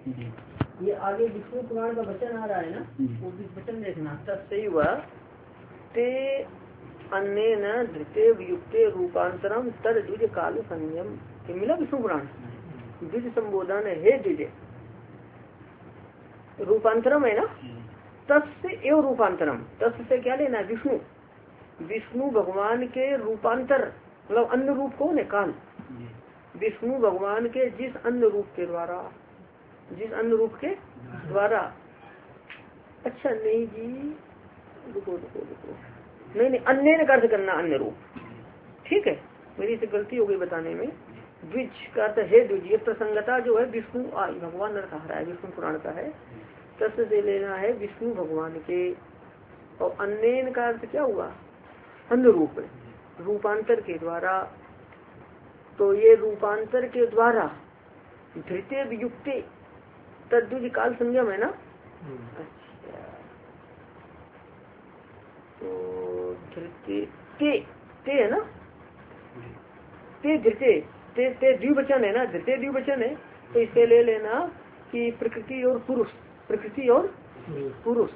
ये आगे विष्णु पुराण का वचन आ रहा है ना, वो वचन देखना। तस्सैव ते अन्येन धृते वियुक्ते रूपांतरम तद द्विज काल संयम। ये मिला विष्णु पुराण द्विज संबोधन है, हे द्विज रूपांतरम है ना, तस्य एवं रूपांतरम। तस्य से क्या लेना है, विष्णु विष्णु भगवान के रूपांतर मतलब अन्य रूप कौन है, काल। विष्णु भगवान के जिस अन्य रूप के द्वारा, जिस अन्य रूप के द्वारा। अच्छा नहीं जी, रुको रुको रुको, नहीं नहीं, अन्य का अर्थ करना, अन्य रूप, ठीक है, मेरी से गलती हो गई बताने में। द्विज का अर्थ है द्विज, ये प्रसंगता जो है विष्णु भगवान ने कहा है, विष्णु पुराण का है। तस्य से लेना है विष्णु भगवान के, और अन्य का अर्थ क्या हुआ, अन्य रूप, रूपांतर के द्वारा। तो ये रूपांतर के द्वारा धृते वियुक्ते तद्विज काल संयम है ना। अच्छा, तो धृते ते है ना, ते धृते ते द्विवचन है ना, धृते द्विवचन है, तो इसे ले लेना कि प्रकृति और पुरुष, प्रकृति और पुरुष।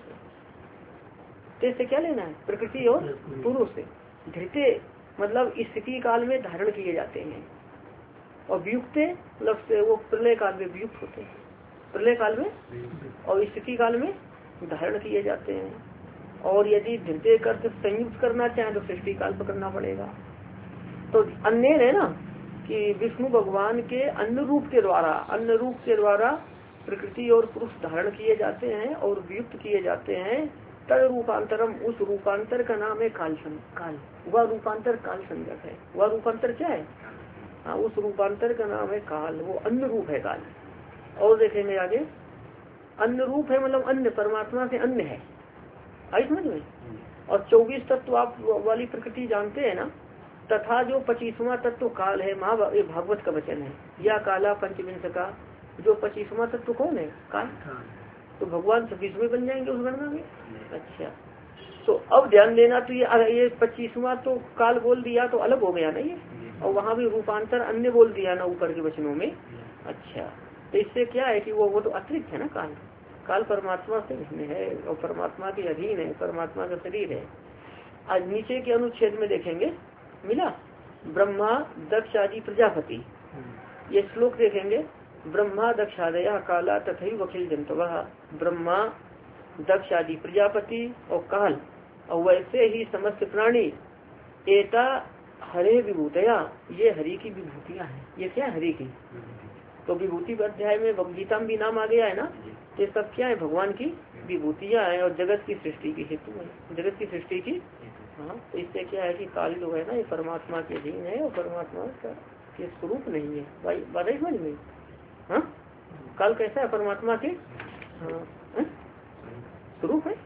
ते से क्या लेना है, प्रकृति और पुरुष। धृते मतलब स्थिति काल में धारण किए जाते हैं, और वियुक्ते मतलब वो प्रलय काल में वियुक्त होते हैं, प्रलय काल में और स्थिति काल में धारण किए जाते हैं। और यदि धृते कर्त संयुक्त करना चाहें तो सृष्टि काल पर करना पड़ेगा। तो अन्य है ना कि विष्णु भगवान के अन्य रूप के द्वारा, अन्य रूप के द्वारा प्रकृति और पुरुष धारण किए जाते हैं और वियुक्त किए जाते हैं। तद रूपांतरम, उस रूपांतर का नाम है काल। वह रूपांतर काल संगत है। वह रूपांतर क्या है, हाँ, उस रूपांतर का नाम है काल, वो अन्य रूप है काल। और देखेंगे आगे, अन्य रूप है मतलब अन्य, परमात्मा से अन्य है, आई समझ में। और 24 तत्व आप वाली प्रकृति जानते हैं ना, तथा जो 25वां तत्व काल है, भागवत का वचन है, या काला पंचविंश का, जो 25वां तत्व कौन है, काल। तो भगवान 26वें बन जाएंगे उस गणना में। अच्छा, तो अब ध्यान देना, तो ये 25वां तो काल बोल दिया तो अलग हो गया ना ये, और वहाँ भी रूपांतर अन्य बोल दिया ना ऊपर के वचनों में। अच्छा, तो इससे क्या है कि वो तो अतिरिक्त है ना काल। काल परमात्मा से इसमें है और परमात्मा के अधीन है, परमात्मा का शरीर है। आज नीचे के अनुच्छेद में देखेंगे, मिला ब्रह्मा दक्ष आदि प्रजापति, ये श्लोक देखेंगे। ब्रह्मा दक्षादया काला तथैव अखिल जंतवः, ब्रह्मा दक्ष आदि प्रजापति और काल, और वैसे ही समस्त प्राणी एता हरे विभूतया, ये हरि की विभूतियाँ हैं। ये क्या है, हरि की। तो विभूति के अध्याय में गीता में भी नाम आ गया है ना, ये सब क्या है, भगवान की विभूतियाँ हैं और जगत की सृष्टि की हेतु है, जगत की सृष्टि की। हाँ, तो इससे क्या है कि काल जो है ना, ये परमात्मा के अधीन है और परमात्मा का ये स्वरूप नहीं है। बात है समझ में। हाँ, काल कैसा है, परमात्मा के स्वरूप है,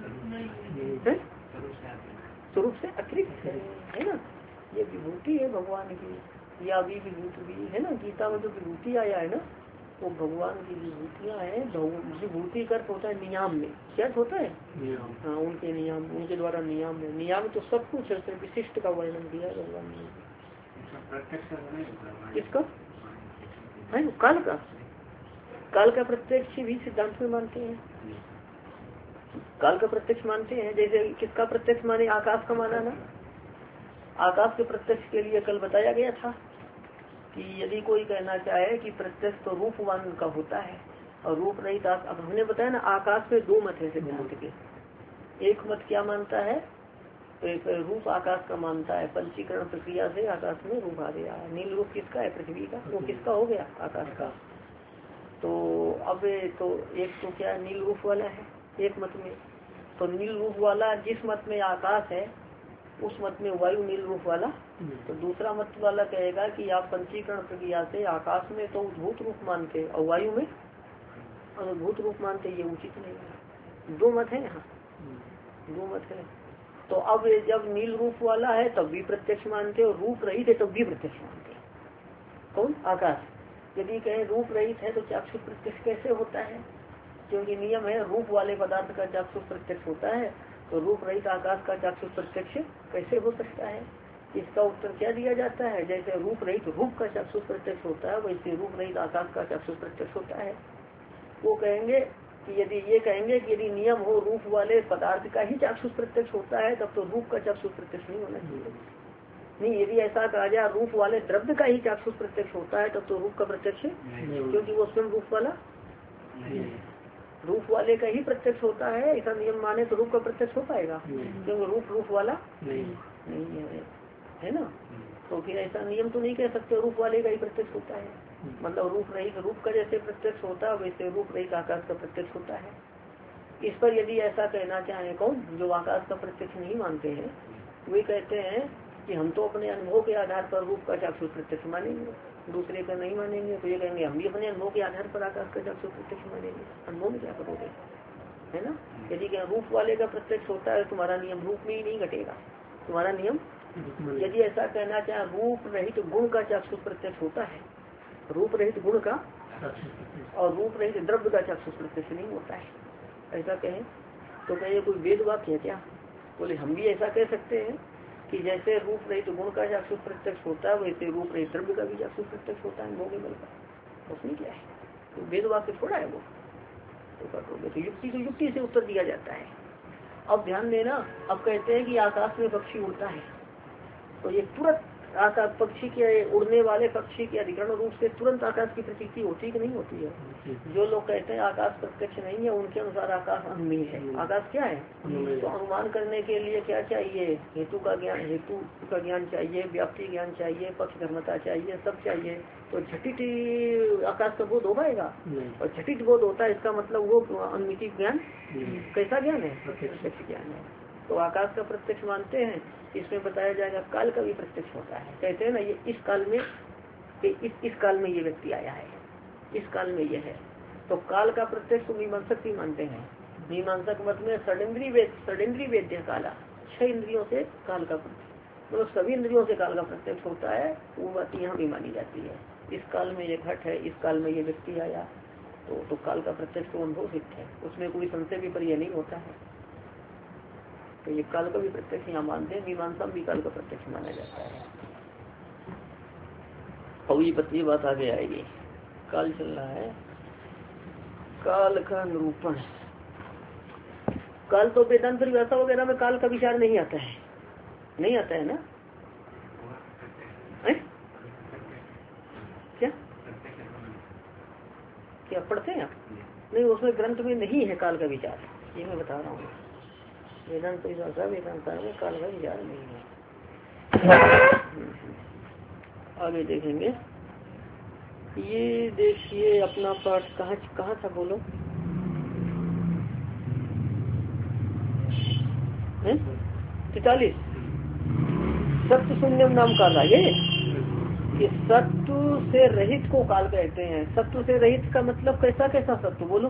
स्वरूप से अतिरिक्त है ना। ये विभूति है भगवान की, या भी विभूति भी है ना। गीता में जो विभूति आया है ना, वो भगवान की विभूतियाँ हैं। विभूति का अर्थ होता है नियम में, क्या होता है, हाँ, उनके नियम, उनके द्वारा नियम है। नियम तो सब कुछ है, विशिष्ट का वर्णन किया है भगवान ने। किसका है, काल का प्रत्यक्ष भी सिद्धांत में मानते हैं, काल का प्रत्यक्ष मानते हैं। जैसे किसका प्रत्यक्ष माने, आकाश का माना ना। आकाश के प्रत्यक्ष के लिए कल बताया गया था कि यदि कोई कहना चाहे कि प्रत्यक्ष तो रूपवान का होता है और रूप रहित, अब हमने बताया ना आकाश में दो मत है सिद्धांत के। एक मत क्या मानता है, एक रूप आकाश का मानता है, पंचीकरण प्रक्रिया से आकाश में रूप आ गया। नील रूप किसका है, पृथ्वी का, वो किसका हो गया, आकाश का। तो अब तो एक तो क्या नील रूप वाला है एक मत में, तो नील रूप वाला जिस मत में आकाश है उस मत में वायु नील रूप वाला। तो दूसरा मत वाला कहेगा कि आप पंचीकरण प्रक्रिया से आकाश में तो उद्भूत रूप मानते और वायु में अनुभूत रूप मानते, ये उचित नहीं है। दो मत है यहाँ, दो मत है। तो अब जब नील रूप वाला है तब भी प्रत्यक्ष मानते और रूप रहित है तब भी प्रत्यक्ष मानते। कौन, आकाश। यदि कहें रूप रहित है तो चाक्षुष प्रत्यक्ष कैसे होता है, क्योंकि नियम है रूप वाले पदार्थ का चाक्षुष प्रत्यक्ष होता है, तो रूप रहित आकाश का चाक्षुष प्रत्यक्ष कैसे हो सकता है। इसका उत्तर क्या दिया जाता है, जैसे रूप रहित रूप का चाक्षुष प्रत्यक्ष होता है वैसे रूप रहित आकाश का चाक्षुष प्रत्यक्ष होता है। वो कहेंगे कि यदि ये कहेंगे कि यदि नियम हो रूप वाले पदार्थ का ही चाक्षुष प्रत्यक्ष होता है तब तो रूप का चाक्षुष प्रत्यक्ष नहीं होना चाहिए। नहीं, यदि ऐसा कहा जाए रूप वाले द्रव्य का ही चाक्षुष प्रत्यक्ष होता है तब तो रूप का प्रत्यक्ष, क्योंकि वो स्वयं रूप वाला रूप वाले का ही प्रत्यक्ष होता है, ऐसा नियम माने तो रूप का प्रत्यक्ष हो पाएगा, क्योंकि रूप वाला नहीं है ना। तो फिर ऐसा नियम तो नहीं कह सकते रूप वाले का ही प्रत्यक्ष होता है, मतलब रूप रहित रूप का जैसे प्रत्यक्ष होता है वैसे रूप रहित आकाश का प्रत्यक्ष होता है। इस पर यदि ऐसा कहना चाहे कौन, जो आकाश का प्रत्यक्ष नहीं मानते हैं, वे कहते हैं कि हम तो अपने अनुभव के आधार पर रूप का चाक्षुष प्रत्यक्ष मानेंगे, दूसरे का नहीं मानेंगे। तो ये कहेंगे हम भी अपने अनुभव के आधार पर आकाश का चाक्षुष प्रत्यक्ष मानेंगे। अनुभव में क्या करोगे, है ना। यदि क्या रूप वाले का प्रत्यक्ष होता है तुम्हारा नियम रूप में ही नहीं घटेगा, तुम्हारा नियम। यदि ऐसा कहना चाहे रूप रहित गुण का चाक्षुष प्रत्यक्ष होता है, रूप रहित गुण का और रूप रहित द्रव्य का चाक्षुष प्रत्यक्ष नहीं होता है, ऐसा कहें तो कहे कोई वेद वाक्य है क्या। बोले हम भी ऐसा कह सकते हैं कि जैसे रूप रहित गुण का चाक्षुष प्रत्यक्ष होता है वैसे रूप रहित द्रव्य का भी चाक्षुष प्रत्यक्ष होता है भोग मिलकर। उसमें क्या है, तो वेद वाक्य थोड़ा है वो, तो करोगे तो युक्ति से उत्तर दिया जाता है। अब ध्यान देना, अब कहते हैं कि आकाश में पक्षी उड़ता है, तो ये तुरंत आकाश पक्षी के उड़ने वाले पक्षी के अधिकरण रूप से तुरंत आकाश की प्रतीति होती है कि नहीं होती है। जो लोग कहते हैं आकाश प्रत्यक्ष नहीं है, उनके अनुसार आकाश अनुमीय है। आकाश क्या है, तो अनुमान करने के लिए क्या चाहिए, हेतु का ज्ञान चाहिए, व्याप्ति ज्ञान चाहिए, पक्ष धर्मता चाहिए, सब चाहिए। तो झटित आकाश का बोध हो पाएगा, और झटित बोध होता है इसका मतलब वो अनुमिति ज्ञान कैसा ज्ञान है, प्रत्यक्ष ज्ञान है। तो आकाश का प्रत्यक्ष मानते हैं, इसमें बताया जाएगा काल का भी प्रत्यक्ष होता है। कहते हैं ना ये इस काल में इस काल में ये व्यक्ति आया है, इस काल में ये है। तो काल का प्रत्यक्ष तो मीमांसक भी मानते हैं। मीमांसक मत में षडेंद्रीय वेद्य काला, 6 इंद्रियों से काल का प्रत्यक्ष, मतलब सभी इंद्रियों से काल का प्रत्यक्ष होता है। वो बात यहाँ भी मानी जाती है, इस काल में ये घट है, इस काल में ये व्यक्ति आया, तो काल का प्रत्यक्ष तो अनुभव सिद्ध है, उसमें कोई संशय भी पर यह नहीं होता है। तो ये काल का भी प्रत्यक्ष यहाँ मानते हैं, मीमांसा भी काल का प्रत्यक्ष माना जाता है। और ये बात आगे आएगी, काल चल रहा है, काल का निरूपण। काल तो वेदांत परिभाषा वगैरह में काल का विचार नहीं आता है, नहीं आता है ना। क्या पढ़ते हैं आप? नहीं, उसमें ग्रंथ में नहीं है काल का विचार, ये मैं बता रहा हूँ। वेदांत परिभाषा वेदांत में काल का विचार नहीं है। आगे देखेंगे। ये देखिए अपना पाठ कहाँ था बोलो, 43 सत्य शून्यम नाम काल है। ये सत्व से रहित को काल कहते हैं। सत्व से रहित का मतलब कैसा कैसा सत्व बोलो।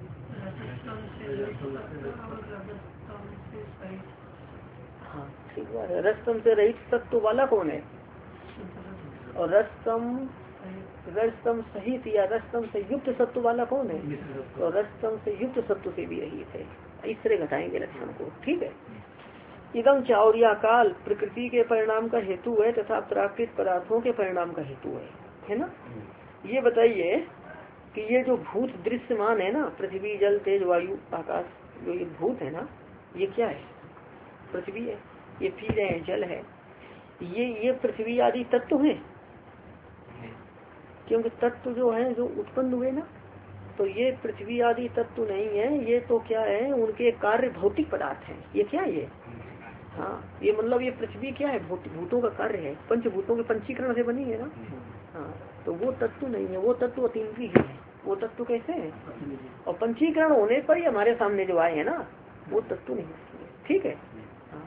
हाँ ठीक बात है। रसतम से रहित सत्व वाला कौन है, और रसतम सहित या रसतम से युक्त सत्व वाला कौन है, और रसतम से युक्त सत्व से भी रहित है। इस तरह घटाएंगे लक्षण को, ठीक है। इदम चाउरिया काल प्रकृति के परिणाम का हेतु है तथा प्राकृतिक पदार्थों के परिणाम का हेतु है ना। ये बताइए कि ये जो भूत दृश्यमान है ना, पृथ्वी जल तेज वायु आकाश, जो ये भूत है ना, ये क्या है, पृथ्वी है, ये फिर है जल है, ये पृथ्वी आदि तत्व है। क्योंकि तत्व जो है जो उत्पन्न हुए ना, तो ये पृथ्वी आदि तत्व नहीं है, ये तो क्या है, उनके कार्य भौतिक पदार्थ हैं। ये क्या है ये, हाँ ये मतलब ये पृथ्वी क्या है, भूतों का कार्य है, पंचभूतों के पंचीकरण से बनी है ना। हाँ तो वो तत्व नहीं है, वो तत्व अतीन्द्रिय है। वो तत्व कैसे है, और पंचीकरण होने पर ही हमारे सामने जो आए हैं ना, वो तत्व नहीं है, ठीक है। हाँ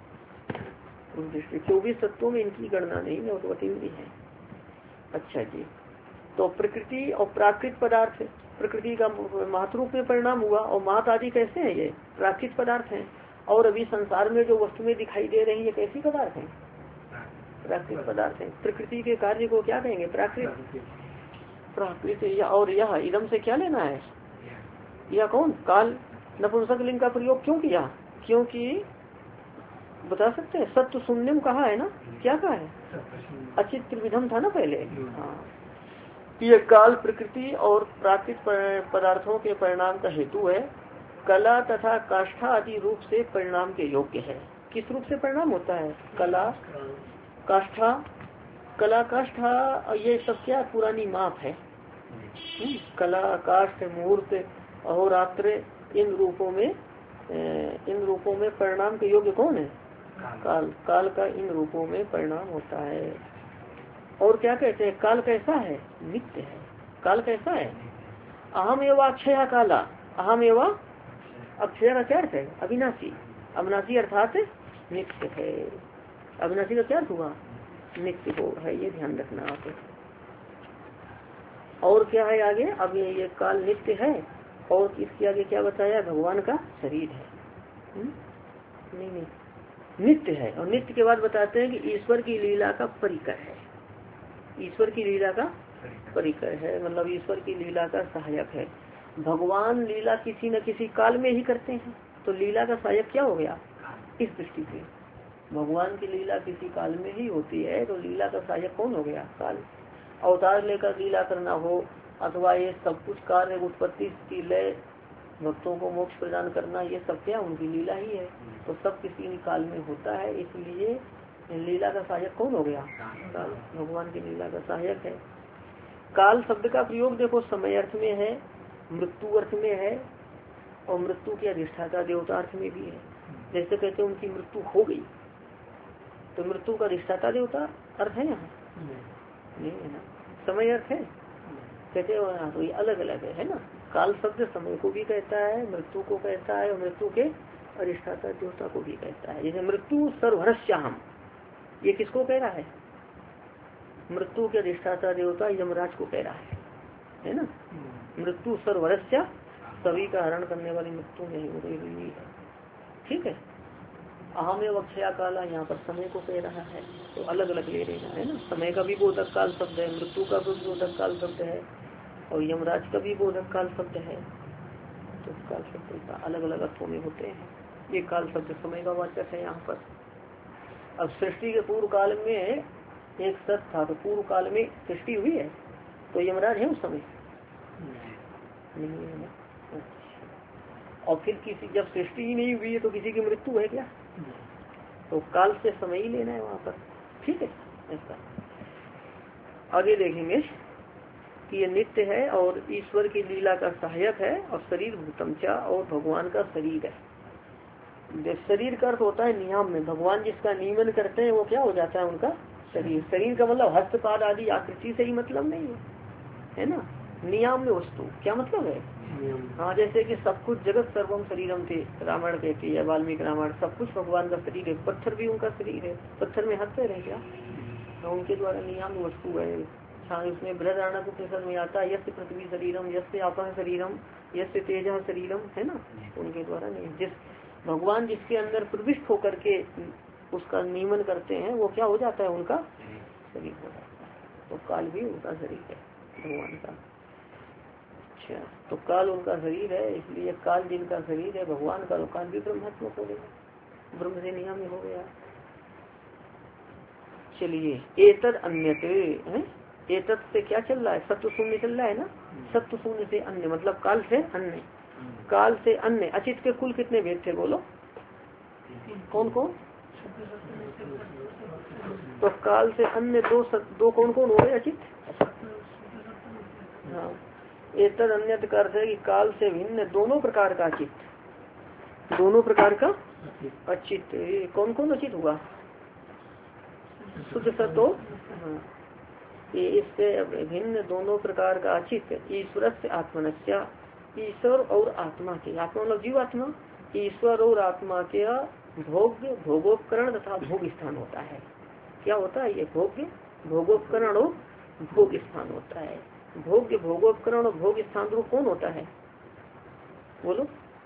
24 तत्वों में इनकी गणना नहीं है, वो तो अतीन्द्रिय है। अच्छा जी, तो प्रकृति और प्राकृतिक पदार्थ, प्रकृति का महत्रूप में परिणाम हुआ, और महत आदि कैसे हैं, ये प्राकृतिक पदार्थ हैं। और अभी संसार में जो वस्तुएं दिखाई दे रही है कैसी पदार्थ हैं, प्राकृतिक पदार्थ हैं। प्रकृति के कार्य को क्या कहेंगे, प्राकृतिक। और यह इदम से क्या लेना है, यह कौन, काल नपुंसक लिंग का प्रयोग क्यों किया, क्योंकि बता सकते हैं सत्य शून्यम कहा है ना, क्या कहा है, अचित त्रिविधम था ना पहले। हाँ ये काल प्रकृति और प्राकृतिक पदार्थों के परिणाम का हेतु है। कला तथा काष्ठा आदि रूप से परिणाम के योग्य है। किस रूप से परिणाम होता है? कला, काष्ठा, कला, काष्ठा, ये सब क्या पुरानी माप है। कला, काष्ठ, मूर्त, अहोरात्र, इन रूपों में परिणाम के योग्य कौन है? काल। काल का इन रूपों में परिणाम होता है। और क्या कहते हैं? काल कैसा है? नित्य है। काल कैसा है? अहम एवं अक्षय काला। अहम एवं अक्षय का क्या अर्थ है? अविनाशी। अविनाशी अर्थात नित्य है। अविनाशी का क्या अर्थ हुआ? नित्य हो है, ये ध्यान रखना आप। और क्या है आगे? अब ये काल नित्य है और इसके आगे क्या बताया? भगवान का शरीर है। नहीं, नित्य है। और नित्य के बाद बताते हैं कि ईश्वर की लीला का परिकर है। ईश्वर की लीला का परिकर है, मतलब ईश्वर की लीला का सहायक है। भगवान लीला किसी न किसी काल में ही करते हैं, तो लीला का सहायक क्या हो गया? इस दृष्टि से भगवान की लीला किसी काल में ही होती है, तो लीला का सहायक कौन हो गया? काल। अवतार लेकर लीला करना हो, अथवा ये सब कुछ कार्य, उत्पत्ति की लय, भक्तों को मोक्ष प्रदान करना, ये सब क्या उनकी लीला ही है। तो सब किसी काल में होता है, इसलिए लीला का सहायक कौन हो गया? काल। भगवान की लीला का सहायक है। काल शब्द का प्रयोग देखो समय अर्थ में है, मृत्यु अर्थ में है, और मृत्यु के अधिष्ठाता देवता अर्थ में भी है। जैसे कहते हैं उनकी मृत्यु हो गई, तो मृत्यु का अधिष्ठाता देवता अर्थ है यहाँ? नहीं है ना। समय अर्थ है, कहते हैं तो ये अलग अलग है ना। काल शब्द समय को भी कहता है, मृत्यु को कहता है, और मृत्यु के अधिष्ठाता देवता को भी कहता है। जैसे मृत्यु सर्वहर्ष्याहम, ये किसको कह रहा है? मृत्यु के अधिष्ठाता देवता यमराज को कह रहा है ना। मृत्यु सर्वहर्ष्या, सभी का हरण करने वाली मृत्यु नहीं हो रही है। ठीक है। अहम एवं अक्षया काला, यहाँ पर समय को कह रहा है, तो अलग अलग ले लेना है ना। समय का भी बोधक काल शब्द है, मृत्यु का भी बोधक काल शब्द है, और यमराज का भी बोधक काल शब्द है। तो काल शब्द का अलग अलग अर्थों में होते हैं। ये काल शब्द समय का वाचक है यहाँ पर। अब सृष्टि के पूर्व काल में एक सत था, तो पूर्व काल में सृष्टि हुई है, तो यमराज है उस समय? नहीं है ना। और फिर किसी, जब सृष्टि ही नहीं हुई है तो किसी की मृत्यु है क्या? तो काल से समय ही लेना है वहाँ पर। ठीक है। ऐसा आगे देखेंगे कि ये नित्य है और ईश्वर की लीला का सहायक है, और शरीर भूतमचा, और भगवान का शरीर है। शरीर का अर्थ होता है नियम में, भगवान जिसका नियमन करते हैं वो क्या हो जाता है? उनका शरीर। शरीर का मतलब हस्तपाद आदि आकृति से ही मतलब नहीं है ना। नियम में वस्तु क्या मतलब है? हाँ, जैसे कि सब कुछ जगत सर्वम शरीरम थे, रामायण कहती है, वाल्मीकि रामायण, सब कुछ भगवान का शरीर है। पत्थर भी उनका शरीर है, पत्थर में हाथ पैर है क्या? तो उनके द्वारा नियम वस्तु है। उसमें बृहदारण्यक उपनिषद में आता है, यस्य पृथ्वी शरीरम, यस्य आपः शरीरम, यस्य तेजः शरीरम, है ना। उनके द्वारा नहीं, जिस भगवान जिसके अंदर प्रविष्ट होकर के उसका नियमन करते हैं वो क्या हो जाता है? उनका शरीर हो जाता है। तो काल भी उनका शरीर है भगवान का। अच्छा, तो काल उनका शरीर है, इसलिए काल जिनका शरीर है भगवान का, तो काल भी ब्रह्मात्मक हो गया, ब्रह्म से नियम हो गया। चलिए, एतद अन्यते है, एतद से क्या चल रहा है? सत्व शून्य चल रहा है ना। सत्व शून्य से अन्य मतलब काल से अन्य। काल से अन्य अचित के कुल कितने भेद थे बोलो? कौन कौन? तो काल से अन्य दो कौन कौन हो गए अचित? हाँ, एतद अन्यत का अर्थ है कि काल से भिन्न दोनों प्रकार का अचित, दोनों प्रकार का अचित। कौन कौन अचित हुआ? शुद्ध सत्व। हाँ, ये इससे भिन्न दोनों प्रकार का अचित ईश्वर से आत्मनस्या, ईश्वर और आत्मा के, आत्मा मतलब जीव आत्मा, ईश्वर और आत्मा के भोगोपकरण तथा भोग स्थान होता है। क्या होता है ये? भोगोपकरण और भोग स्थान होता है। भोगोपकरण और भोग स्थान रूप कौन होता है बोलो?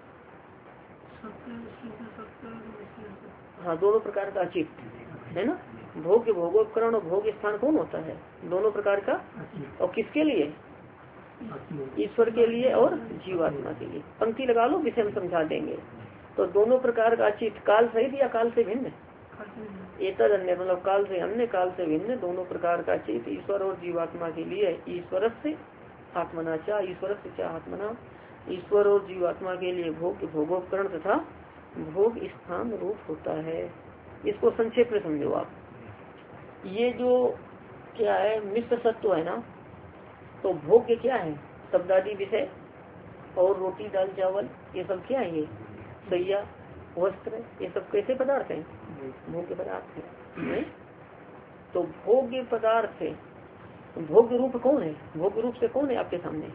हाँ, दोनों प्रकार का अचित है ना। भोगोपकरण और भोग स्थान कौन होता है? दोनों प्रकार का। और किसके लिए? ईश्वर के लिए और जीवात्मा के लिए। पंक्ति लगा लो, विषय हम समझा देंगे। तो दोनों प्रकार का अचित काल सहित या काल से भिन्न? एतद अन्य मतलब काल से अन्य, काल से भिन्न, दोनों प्रकार का चित्त ईश्वर और जीवात्मा के लिए ईश्वर से आत्मना चा, ईश्वर से चा आत्मना, ईश्वर और जीवात्मा के लिए भोग भोगोपकरण तथा भोग स्थान रूप होता है। इसको संक्षेप में समझो आप। ये जो क्या है मिश्र सत्व है ना, तो भोग्य क्या है शब्दादि विषय और रोटी दाल चावल ये सब क्या है, ये सैया वस्त्र ये सब कैसे पदार्थ हैं, भोग्य पदार्थ है। तो भोग्य पदार्थ है, भोग्य रूप कौन है, भोग्य रूप से कौन है आपके सामने,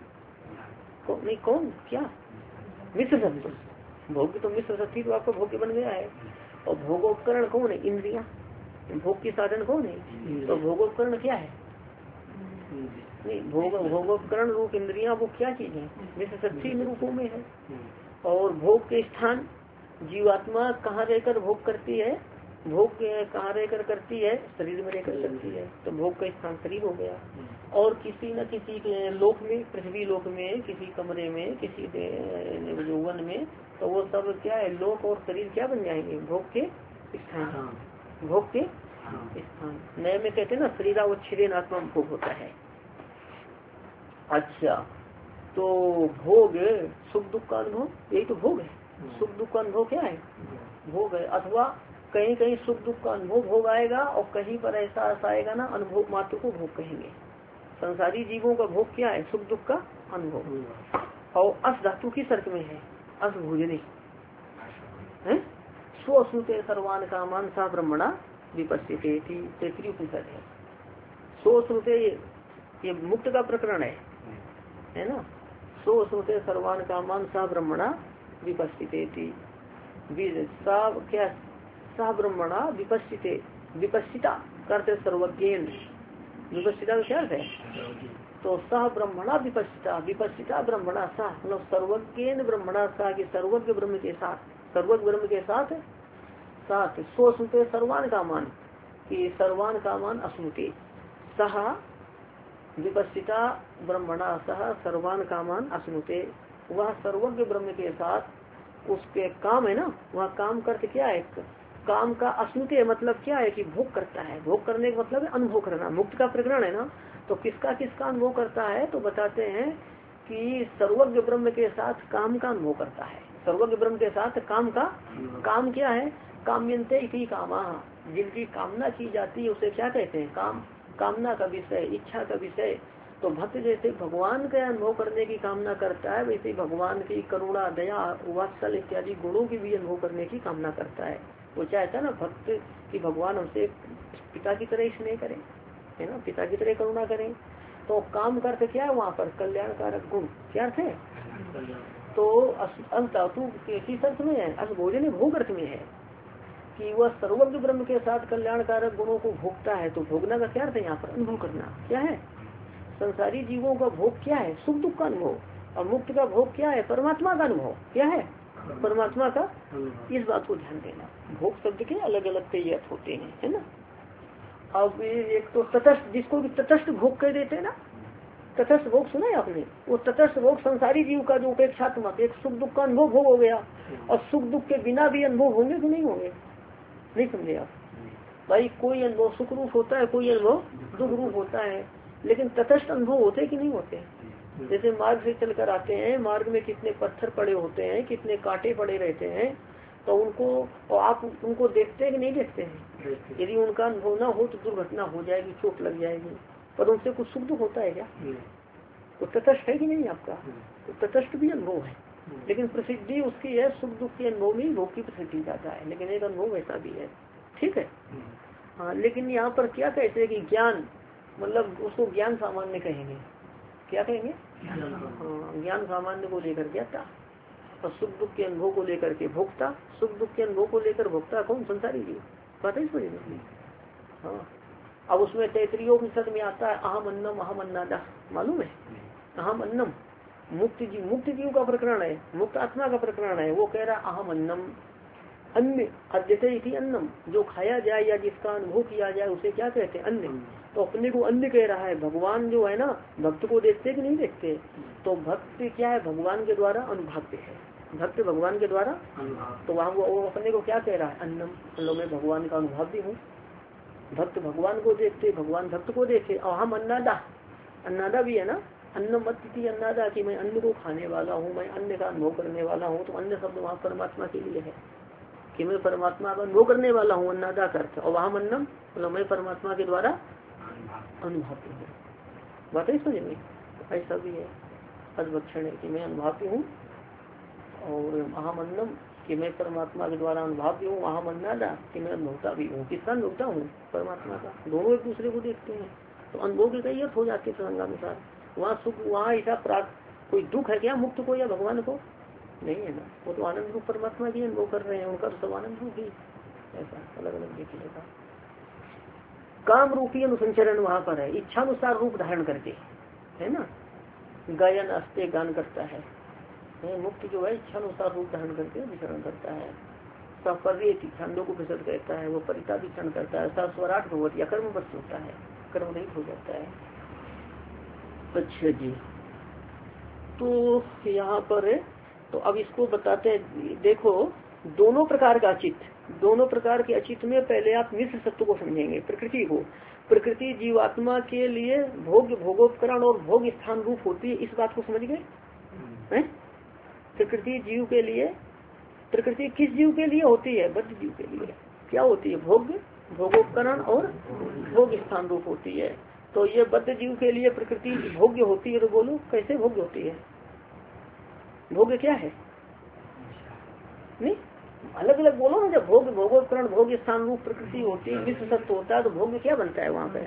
नहीं कौन क्या मिश्र सत्व, भोग्य तो मिश्र सत्व तो आपका भोग्य बन गया है। और भोगोपकरण कौन है, इंद्रिया, भोग की साधन कौन है, तो भोगोपकरण क्या है, नहीं भोगोपकरण रूप इंद्रिया वो क्या चीज है, मिश्र सत्व इन रूपों में है। और भोग के स्थान जीवात्मा कहाँ रहकर भोग करती है, भोग कहाँ रहकर करती है, शरीर में रहकर करती है, तो भोग का स्थान शरीर हो गया। और किसी न किसी के लोक में, पृथ्वी लोक में, किसी कमरे में, किसी वन में, तो वो सब क्या है, लोक और शरीर क्या बन जाएंगे, भोग के स्थान, भोग के स्थान। नए में कहते हैं ना शरीरावच्छेदन आत्मा भोग होता है। अच्छा, तो भोग सुख दुख का अनुभव, यही तो भोग है, सुख दुख का अनुभव क्या है, भोग है। अथवा कहीं कहीं सुख दुख का अनुभव भोग आएगा और कहीं पर ऐसा आएगा ना अनुभव मात्र को भोग कहेंगे। संसारी जीवों का भोग क्या है, सुख दुख का अनुभव। और अस धातु की शर्त में है, अस भोजनी है, स्वश्रुते सर्वान कामान सा ब्रह्मणा विपस्यते थी, तैतरीय उपनिषद है। स्वश्रुते ये मुक्त का प्रकरण है ना, स्वश्रुते सर्वान कामान सा ब्रह्मणा विपस्यते थी, क्या सा ब्रह्मणा विपस्यते, विपस्सिता करते सर्वज्ञ, विपस्सिता का क्या है, तो सह ब्रह्मणा विपस्सिता, विपस्सिता ब्रह्मणा सा मतलब सर्वज्ञ ब्रह्मणा सा की सर्वज्ञ ब्रह्म के साथ, सर्वज्ञ ब्रह्म के साथ साथ स्वश्रुते सर्वान कामान की सर्वान कामान अश्नुते, सह विपस्सिता ब्रह्मणा सह सर्वान कामान अश्नुते, वह सर्वज्ञ ब्रह्म के साथ उसके काम है ना, वह काम करके क्या है, काम का अश्नुते मतलब क्या है कि भोग करता है, भोग करने का मतलब है अनुभव करना, मुक्त का प्रकरण है ना, तो किसका किसका अनुभव करता है, तो बताते हैं कि सर्वज्ञ ब्रह्म के साथ काम का अनुभव करता है, सर्वज्ञ ब्रह्म के साथ काम का, काम क्या है, काम्यन्ते इति कामा, जिनकी कामना की जाती है उसे क्या कहते हैं, काम, कामना का विषय, इच्छा का विषय। तो भक्त जैसे भगवान का अनुभव करने की कामना करता है, वैसे भगवान की करुणा दया वात्सल इत्यादि गुणों की भी अनुभव करने की कामना करता है। वो चाहता है ना भक्त कि भगवान हमसे पिता की तरह स्नेह करें, है ना, पिता की तरह करुणा करें। तो काम करते क्या है वहाँ पर, कल्याणकारक गुण, क्या अर्थ है, तो अस धातु किस अर्थ में है, अस भोजन भोग अर्थ में है कि वह सर्वज्ञ ब्रह्म के साथ कल्याणकारक गुणों को भोगता है। तो भोगना का क्या अर्थ है यहाँ पर, अनुभव करना क्या है, संसारी जीवों का भोग क्या है, सुख दुख का अनुभव, और मुक्त का भोग क्या है, परमात्मा का अनुभव, क्या है, परमात्मा का। इस बात को ध्यान देना, भोग शब्द के अलग अलग कई अर्थ होते हैं, है ना। अब एक तो तटस्थ, जिसको भी तटस्थ भोग कह देते हैं ना, तटस्थ भोग सुना है आपने, वो तटस्थ भोग संसारी जीव का जो उपेक्षात्मक एक सुख दुख का अनुभव भोग हो गया, और सुख दुख के बिना भी अनुभव होंगे कि नहीं होंगे, नहीं समझे आप भाई, कोई अनुभव सुख रूप होता है, कोई अनुभव दुख रूप होता है, लेकिन तटस्थ अनुभव होते कि नहीं होते। जैसे मार्ग से चलकर आते हैं, मार्ग में कितने पत्थर पड़े होते हैं, कितने कांटे पड़े रहते हैं, तो उनको, और आप उनको देखते हैं कि नहीं देखते हैं, यदि उनका अनुभव ना हो तो दुर्घटना हो जाएगी, चोट लग जाएगी, पर उनसे कुछ सुख दुख होता है क्या, तो तटस्थ है कि नहीं आपका, तो तटस्थ भी अनुभव है, लेकिन प्रसिद्धि उसकी है सुख दुख के अनुभव में भोग की प्रसिद्धि जाता है, लेकिन एक अनुभव ऐसा भी है, ठीक है। हाँ, लेकिन यहाँ पर क्या कहते हैं कि ज्ञान, मतलब उसको ज्ञान सामान्य कहेंगे, क्या कहेंगे, हाँ, ज्ञान सामान्य को लेकर ज्ञाता, और सुख दुख के अनुभव को लेकर के भोक्ता, सुख दुख के अनुभव को लेकर भोक्ता कौन, संसारी जीव, बात है समझ में। हाँ, अब उसमें तैतरीयोपनिषद में आता है अहम अन्नम अहम अन्नादा, मालूम है, अहम अन्नम मुक्त जीव का प्रकरण है, मुक्त आत्मा का प्रकरण है, वो कह रहा अहम अन्नम, अन्न अद्यते इति अन्नम, जो खाया जाए या जिसका अनुभव किया जाए उसे क्या कहते हैं, अन्न। तो अपने को अन्न कह रहा है, भगवान जो है ना भक्त को देखते कि नहीं देखते, तो भक्त क्या है, भगवान के द्वारा अनुभाव्य है, भक्त भगवान के द्वारा, तो वहाँ वो अपने को क्या कह रहा है, अन्नम, मतलब मैं भगवान का अनुभव भी हूँ। भक्त भगवान को देखते, भगवान भक्त को देखे। और हम अन्नादा, अन्नादा भी है ना, अन्नम अतिथि अन्नादा, कि मैं अन्न को खाने वाला हूँ, मैं अन्न का अनुभव करने वाला हूँ। तो अन्न शब्द वहाँ परमात्मा के लिए है कि मैं परमात्मा का अनुभव करने वाला हूँ, अन्नादा करते। और वहाँ अन्नम मतलब मैं परमात्मा के द्वारा अनुभव हूँ। बात है समझ में, ऐसा भी है अद्भक्षण है कि मैं अनुभवी हूँ, और अहमन्नम कि मैं परमात्मा के द्वारा अनुभवी हूँ, अहमन्नादा कि मैं अनुभवता भी हूँ। किसका अनुभवता हूँ, परमात्मा का। दोनों एक दूसरे को देखते हैं तो अनुभव की कई अर्थ हो जाती है प्रसंगानुसार। वहाँ सुख, वहाँ ऐसा प्राप्त, कोई दुख है क्या मुक्त को या भगवान को, नहीं है ना, वो तो आनंद रूप परमात्मा की अनुभव कर रहे हैं, उनका तो सब आनंद रूप ही। ऐसा अलग अलग देखने का काम रूपी अनुसंचरण वहाँ पर है, इच्छानुसार रूप धारण करके, है ना। गायन अस्ते गान करता है, मुक्ति जो है इच्छानुसार रूप धारण करके विचरण करता है। सपर्य छंदों को विसर्ज कहता है, वो परिता विचरण करता है। स्वराट भगवत या कर्म बस होता है, कर्म रहित हो जाता है। अच्छा जी, तो यहाँ पर तो अब इसको बताते हैं। देखो दोनों प्रकार का चित्त, दोनों प्रकार के अचित में पहले आप मिश्र सत्व को समझेंगे, प्रकृति को। प्रकृति जीवात्मा के लिए भोग भोगोपकरण और भोग स्थान रूप होती है, इस बात को समझ गए। प्रकृति जीव के लिए, प्रकृति किस जीव के लिए होती है, बद्ध जीव के लिए क्या होती है, भोग भोगोपकरण और भोग स्थान रूप होती है। तो ये बद्ध जीव के लिए प्रकृति भोग्य होती है। तो बोलो कैसे भोग्य होती है, भोग्य क्या है, नहीं अलग अलग बोलो ना। जब भोग भोगोपकरण भोग स्थान रूप प्रकृति होती है, विश्व सत्य होता है, तो भोग्य क्या बनता है वहाँ पे,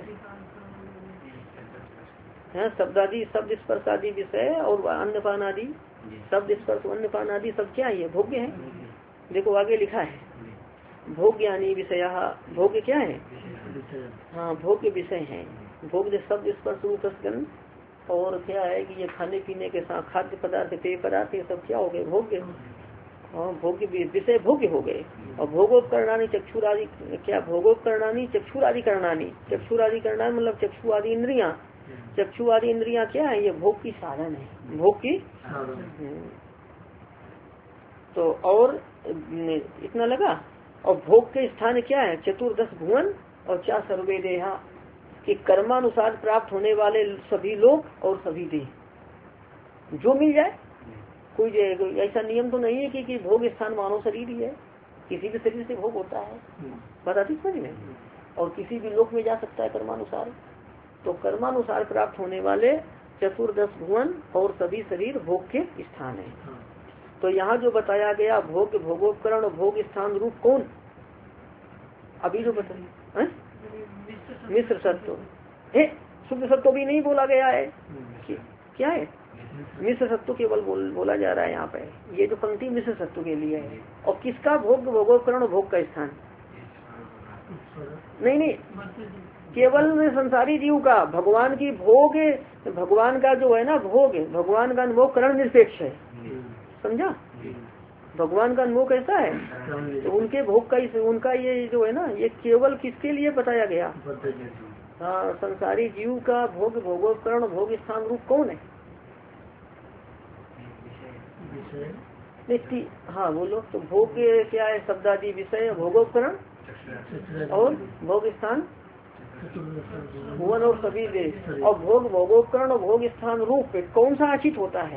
है शब्दादि, शब्द स्पर्श आदि विषय और अन्नपान आदि, शब्द स्पर्श अन्नपान आदि सब क्या है, भोग्य है। देखो आगे लिखा है भोग्यानी विषय, भोग्य क्या है, हाँ भोग्य विषय है। भोग्य शब्द स्पर्श रूप रसगंध, और क्या है कि ये खाने पीने के साथ खाद्य पदार्थ पेय पदार्थ ये सब क्या हो गए, भोग्य। हाँ भोग्य विषय भोग्य हो गए। और भोगोपकरणानी चक्षुरादि, क्या भोगोपकरणानी चक्षुरादि करणानी, चक्षुरादि करणानी मतलब चक्षु आदि इंद्रियां, चक्षु आदि इंद्रियां क्या है, ये भोग की साधन है, भोग की। तो और इतना लगा। और भोग के स्थान क्या है, चतुर्दश भुवन और 4 सर्वे देहा, कि कर्मानुसार प्राप्त होने वाले सभी लोग और सभी देह जो मिल जाए। कोई ऐसा नियम तो नहीं है कि भोग स्थान मानव शरीर ही है, किसी भी शरीर से भोग होता है, बताती समझ में। और किसी भी लोक में जा सकता है कर्मानुसार। तो कर्मानुसार प्राप्त होने वाले चतुर्दश भुवन और सभी शरीर भोग के स्थान है। तो यहाँ जो बताया गया भोग भोगोपकरण भोग स्थान रूप कौन, अभी जो बताइए मिश्र सत्व है, शुद्ध सत्व भी नहीं बोला गया है। क्या है, मिश्र सत्व केवल बोला जा रहा है यहाँ पे। ये जो पंक्ति मिश्र सत्व के लिए है। और किसका भोग भोगोपकरण भोग का स्थान, नहीं केवल संसारी जीव का, भगवान की भोग, भगवान का जो है ना भोग, भगवान का अनुभव करण निरपेक्ष है, समझा। भगवान का अनुभव कैसा है, तो उनके भोग का, उनका ये जो है ना, ये केवल किसके लिए बताया गया, हाँ संसारी जीव का भोग भोगोपकरण भोग स्थान रूप कौन है, हाँ बोलो। तो भोग क्या है, शब्दादि विषय भोगोपकरण और भोग स्थान भुवन और सभी देश। और भोग भोगोपकरण और भोग स्थान रूप कौन सा आचित होता है,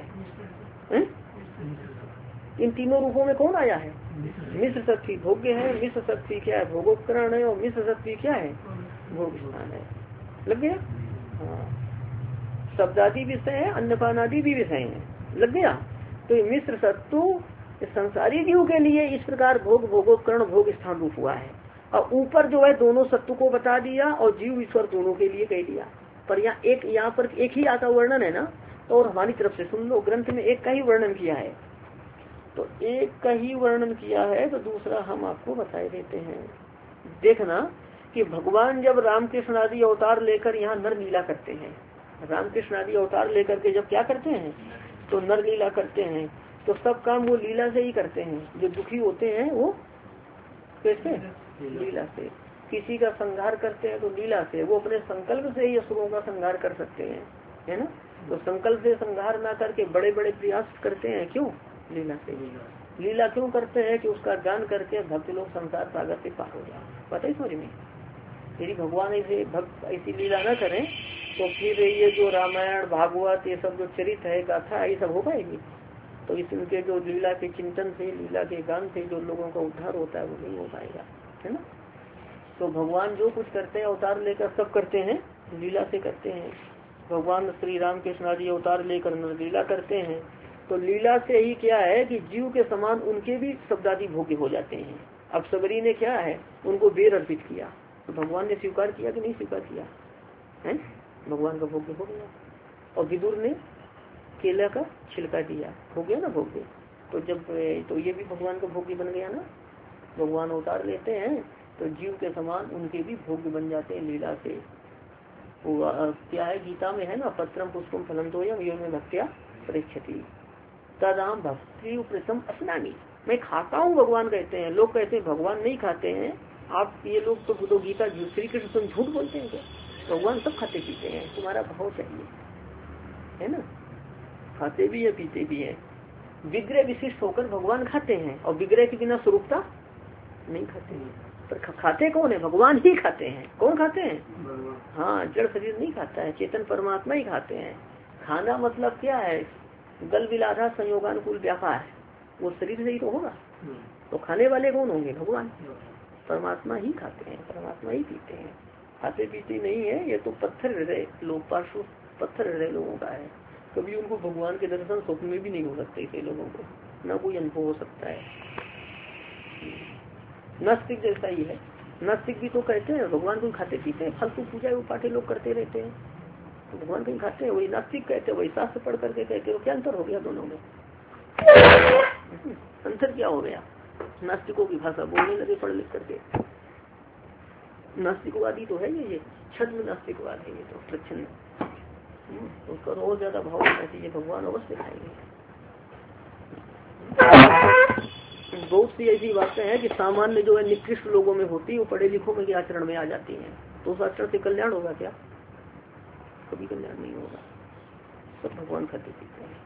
इन तीनों रूपों में कौन आया है, मिश्र शक्ति भोग्य है, मिश्र शक्ति क्या है भोगोपकरण है, और मिश्र शक्ति क्या है भोग स्थान है। लग गया, हाँ शब्दादि विषय है, अन्नपान आदि भी विषय है, लग गया। तो मिश्र सत्व संसारी जीव के लिए इस प्रकार भोग भोगोपकरण भोग स्थान रूप हुआ है। और ऊपर जो है दोनों सत्व को बता दिया और जीव ईश्वर दोनों के लिए कह दिया। पर यहाँ पर एक ही आता वर्णन है ना, तो और हमारी तरफ से सुन लो, ग्रंथ में एक का ही वर्णन किया है, तो एक का ही वर्णन किया है, तो दूसरा हम आपको बताए देते हैं। देखना कि भगवान जब रामकृष्ण आदि अवतार लेकर यहाँ नर लीला करते हैं, रामकृष्ण आदि अवतार लेकर के जब क्या करते हैं, तो नर लीला करते हैं, तो सब काम वो लीला से ही करते हैं। जो दुखी होते हैं वो कैसे, लीला से। किसी का संहार करते हैं तो लीला से, वो अपने संकल्प से ही असुरों का संहार कर सकते हैं, है ना। तो संकल्प से संहार ना करके बड़े बड़े प्रयास करते हैं, क्यों, लीला से। लीला क्यों करते हैं कि उसका गान करके भक्त लोग संसार सागर से पार हो जाए। पता ही समझ में, यदि भगवान ऐसे भक्त ऐसी लीला न करें तो फिर ये जो रामायण भागवत ये सब जो चरित्र है गाथा ये सब हो पाएगी। तो इनके जो लीला के चिंतन से लीला के गान से जो लोगों का उद्धार होता है वो नहीं हो पाएगा, है ना। तो भगवान जो कुछ करते हैं अवतार लेकर सब करते हैं लीला से करते हैं। भगवान श्री राम कृष्ण जी अवतार लेकर लीला करते हैं। तो लीला से ही क्या है कि जीव के समान उनके भी शब्दादि भोग्य हो जाते हैं। अब सबरी ने क्या है उनको बेर अर्पित किया तो भगवान ने स्वीकार किया कि नहीं स्वीकार किया है, भगवान का भोग्य हो गया। और विदुर ने केला का छिलका दिया, हो गया ना भोग्य। तो जब तो ये भी भगवान का भोग्य बन गया ना। भगवान अवतार लेते हैं तो जीव के समान उनके भी भोग्य बन जाते हैं लीला से। क्या है गीता में है ना, पत्रम पुष्पम फलम तोयम यो में भक्त्या परीक्षति तदाम भक्ति प्रथम स्नानी। मैं खाता हूँ भगवान कहते हैं। लोग कहते हैं भगवान नहीं खाते हैं। आप ये लोग तो गीता श्री कृष्ण तुम झूठ बोलते हैं क्या? भगवान सब खाते पीते हैं, तुम्हारा भाव चाहिए, है ना। खाते भी है पीते भी है। विग्रह विशिष्ट होकर भगवान खाते हैं और विग्रह के बिना स्वरूपता नहीं खाते हैं। पर खाते कौन है? भगवान ही खाते हैं। कौन खाते हैं? हाँ, जड़ शरीर नहीं खाता है, चेतन परमात्मा ही खाते हैं। खाना मतलब क्या है? गल बिलाधा संयोगानुकूल व्यापार, वो शरीर से ही तो होगा। तो खाने वाले कौन होंगे? भगवान, परमात्मा ही खाते हैं, परमात्मा ही पीते हैं। खाते पीते नहीं है, ये तो पत्थर हृदय लोग, पार्श्व पत्थर हृदय लोगों का है। कभी उनको भगवान के दर्शन स्वप्न में भी नहीं हो सकते ऐसे लोगों को, न कोई अनुभव हो सकता है। नास्तिक जैसा ही है। नास्तिक भी तो कहते हैं भगवान को खाते पीते हैं, फालतू पूजा उपाटे लोग करते रहते हैं, तो भगवान कहीं खाते हैं। वही नास्तिक कहते हैं, वही शास्त्र पढ़ करके कहते हैं। क्या अंतर हो गया दोनों में? अंतर क्या हो गया? नास्तिकों की भाषा बोलने लगे पढ़ लिख करके। नास्तिकवादी तो है ये छद्म नास्तिकवाद है ये तो प्रच्छन्न। उसका और ज्यादा भाव होना चाहिए, भगवान अवश्य खाएंगे। बहुत सी ऐसी बातें हैं कि सामान्य जो है निकृष्ट लोगों में होती है वो पढ़े लिखों में के आचरण में आ जाती हैं। तो उस आचरण से कल्याण होगा क्या? कभी कल्याण नहीं होगा। सब भगवान खाते पीते हैं।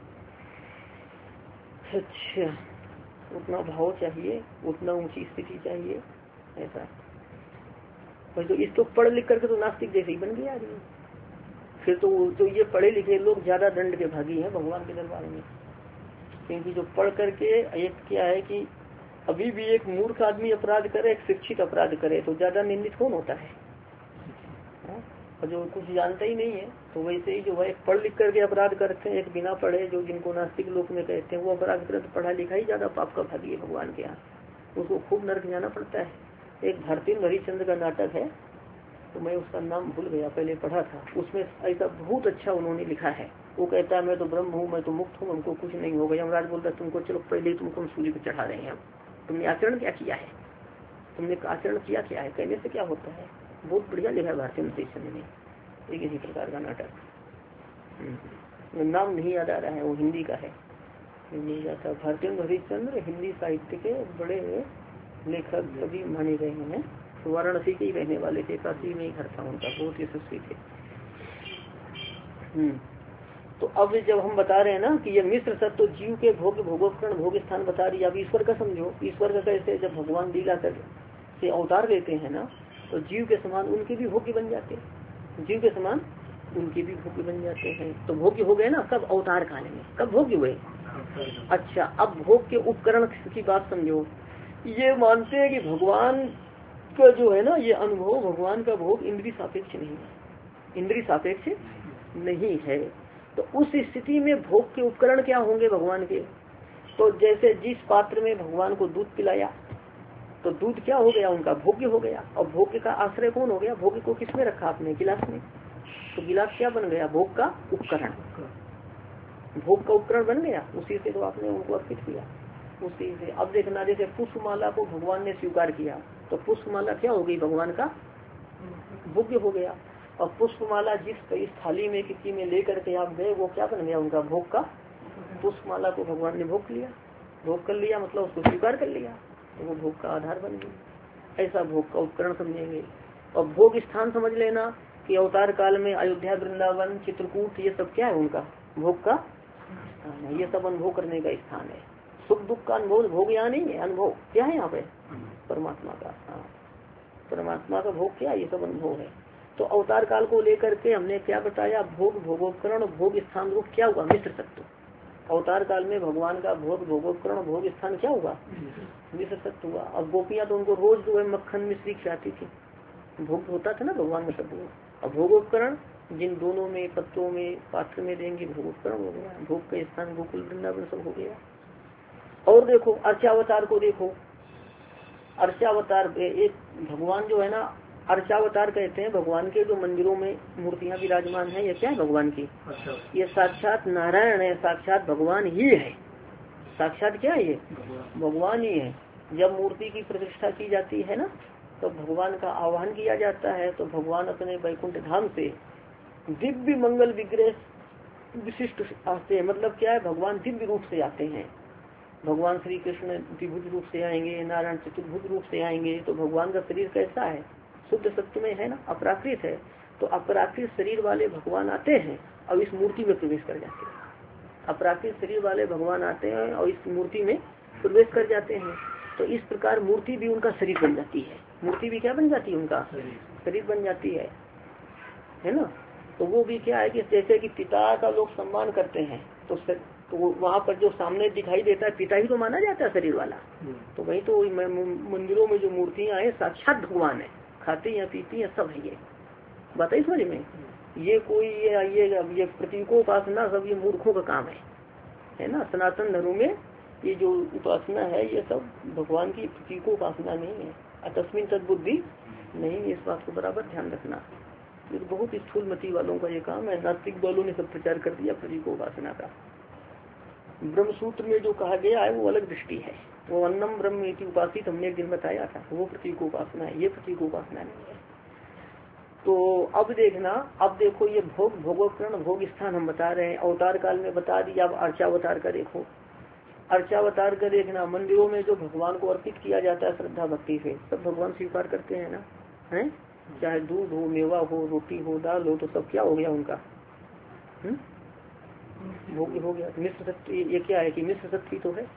अच्छा, उतना भाव चाहिए, उतना ऊंची स्थिति चाहिए, ऐसा। और तो इसको पढ़ लिख करके तो नास्तिक जैसे ही बन गया आदमी। फिर तो ये पढ़े लिखे लोग ज्यादा दंड के भागी हैं भगवान के दरबार में। क्योंकि जो पढ़ करके एक क्या है कि अभी भी एक मूर्ख आदमी अपराध करे, एक शिक्षित अपराध करे तो ज्यादा निंदित कौन होता है? और जो कुछ जानता ही नहीं है तो वैसे ही जो है पढ़ लिख करके अपराध करते हैं, एक बिना पढ़े जो जिनको नास्तिक लोक में कहते हैं वो अपराध करे। तो पढ़ा लिखा ही ज्यादा पाप का भागी है भगवान के यहाँ, उसको खूब नरक जाना पड़ता है। एक भारतीय हरिश्चंद्र का नाटक है, तो मैं उसका नाम भूल गया, पहले पढ़ा था। उसमें ऐसा बहुत अच्छा उन्होंने लिखा है। वो कहता है मैं तो ब्रह्म हूँ, मैं तो मुक्त हूँ, हमको कुछ नहीं होगा। यमराज बोलता है तुमको चलो पहले तुमको हम सूर्य को चढ़ा रहे हैं, तुमने आचरण क्या किया है, तुमने आचरण किया क्या है, कहने से क्या होता है। बहुत बढ़िया लिखा है भारतीय हरिश्चंद्र ने, एक इसी प्रकार का नाटक। नाम नहीं याद आ रहा है, वो हिंदी का है, नहीं जाता। भारतीय हरिश्चंद्र हिंदी साहित्य के बड़े लेखक कभी माने गए हैं। वाराणसी के ही रहने वाले थे, काशी में ही घर था उनका, बहुत यशस्वी थे। तो अब जब हम बता रहे हैं ना कि ये मिश्र सब तो जीव के भोग भोगोपकरण भोग स्थान बता रही है। अब ईश्वर का समझो, ईश्वर का कैसे जब भगवान लीला कर से अवतार लेते हैं ना तो जीव के समान उनके भी भोग्य बन जाते हैं, जीव के समान उनके भी भोग्य बन जाते हैं। तो भोग्य हो गए ना कब? अवतार काल में। कब भोग्य हुए? अच्छा, अब भोग के उपकरण की बात समझो। ये मानते हैं कि भगवान का जो है ना ये अनुभव, भगवान का भोग इंद्रिय सापेक्ष नहीं है, इंद्रिय सापेक्ष नहीं है। तो उस स्थिति में भोग के उपकरण क्या होंगे भगवान के? तो जैसे जिस पात्र में भगवान को दूध पिलाया तो दूध क्या हो गया? उनका भोग्य हो गया। और भोग्य का आश्रय कौन हो गया? भोग्य को किसमें रखा आपने? गिलास में। तो गिलास क्या बन गया? भोग का उपकरण, भोग का उपकरण बन गया। उसी से तो आपने उनको अर्पित किया, उसी से। अब देखना, जैसे पुष्पमाला को भगवान ने स्वीकार किया तो पुष्पमाला क्या हो गई? भगवान का भोग्य हो गया। और पुष्पमाला जिस इस थाली में किसी में लेकर के आप गए वो क्या बन गया? उनका भोग का। पुष्पमाला को भगवान ने भोग लिया, भोग कर लिया मतलब उसको स्वीकार कर लिया, तो वो भोग का आधार बन गई। ऐसा भोग का उपकरण समझेंगे। और भोग स्थान समझ लेना कि अवतार काल में अयोध्या, वृंदावन, चित्रकूट ये सब क्या है? उनका भोग का स्थान है। ये सब अनुभव करने का स्थान है। सुख दुख का अनुभव भोग यहाँ नहीं है, अनुभव क्या है यहाँ पे परमात्मा का। हाँ, परमात्मा का भोग क्या, ये सब अनुभव है। तो अवतार काल को लेकर के हमने क्या बताया, भोग भोगोपकरण भोग स्थान रूप क्या हुआ, मिश्र सत्व। अवतार काल में भगवान का भोग भोगोपकरण भोग स्थान क्या हुआ, मिश्र सत्व हुआ। अब गोपियां तो उनको रोज जो है मक्खन मिश्री खिलाती थी, भोग होता था ना भगवान का सब। अब भोगोपकरण जिन दोनों में पत्रों में पात्र में देंगे भोगोपकरण हो गया, भोग का स्थान गोकुल वृंदावन सब हो गया। और देखो अर्चावतार को देखो, अर्चावतार एक भगवान जो है ना, अर्चावतार कहते हैं भगवान के जो मंदिरों में मूर्तियां विराजमान है, ये क्या है भगवान की, ये साक्षात नारायण है, साक्षात भगवान ही है। साक्षात क्या है, ये भगवान ही है। जब मूर्ति की प्रतिष्ठा की जाती है ना, तो भगवान का आह्वान किया जाता है, तो भगवान अपने वैकुंठ धाम से दिव्य मंगल विग्रह विशिष्ट आते हैं। मतलब क्या है, भगवान दिव्य रूप से आते हैं। भगवान श्री कृष्ण द्विभुज रूप से आएंगे, नारायण चतुर्भुज रूप से आएंगे। तो भगवान का शरीर कैसा है, शुद्ध सत्य में है ना, अपराकृत है। तो अपराकृत शरीर वाले भगवान आते हैं और इस मूर्ति में प्रवेश कर जाते हैं। अपराकृत शरीर वाले भगवान आते हैं और इस मूर्ति में प्रवेश कर जाते हैं। तो इस प्रकार मूर्ति भी उनका शरीर बन जाती है। मूर्ति भी क्या बन जाती है, उनका शरीर बन जाती है ना। तो वो भी क्या है कि जैसे कि पिता का लोग सम्मान करते हैं, तो वहाँ पर जो सामने दिखाई देता है पिता ही तो माना जाता है शरीर वाला। तो वही तो मंदिरों में जो मूर्तियां हैं साक्षात भगवान है, खाती हैं पीती हैं सब है। ये बात है समझ में। ये कोई ये प्रतीकोपासना सब ये मूर्खों का काम है ना। सनातन धर्म में ये जो उपासना है ये सब भगवान की प्रतीकोपासना नहीं है, अतस्मिन तद्बुद्धि नहीं। इस बात को बराबर ध्यान रखना। ये तो बहुत स्थूल मति वालों का ये काम है। नास्तिक वालों ने सब प्रचार कर दिया प्रतीकोपासना का। ब्रह्म सूत्र में जो कहा गया है वो अलग दृष्टि है। वो अन्नम ब्रह्म इति उपासित हमने एक दिन बताया था, वो प्रतीकोपासना है, ये प्रतीकोपासना नहीं है। तो अब देखना, अब देखो ये भोग भोगोपकरण भोग स्थान हम बता रहे हैं, अवतार काल में बता दिया। अब अर्चावतार का देखो, अर्चावतार का देखना, मंदिरों में जो भगवान को अर्पित किया जाता है श्रद्धा भक्ति से, सब भगवान स्वीकार करते हैं ना, है। चाहे दूध हो, मेवा हो, रोटी हो, दाल हो, तो सब क्या हो गया उनका भोग हो गया। मिश्र सत्व ये क्या है कि मिश्र सत्व तो है?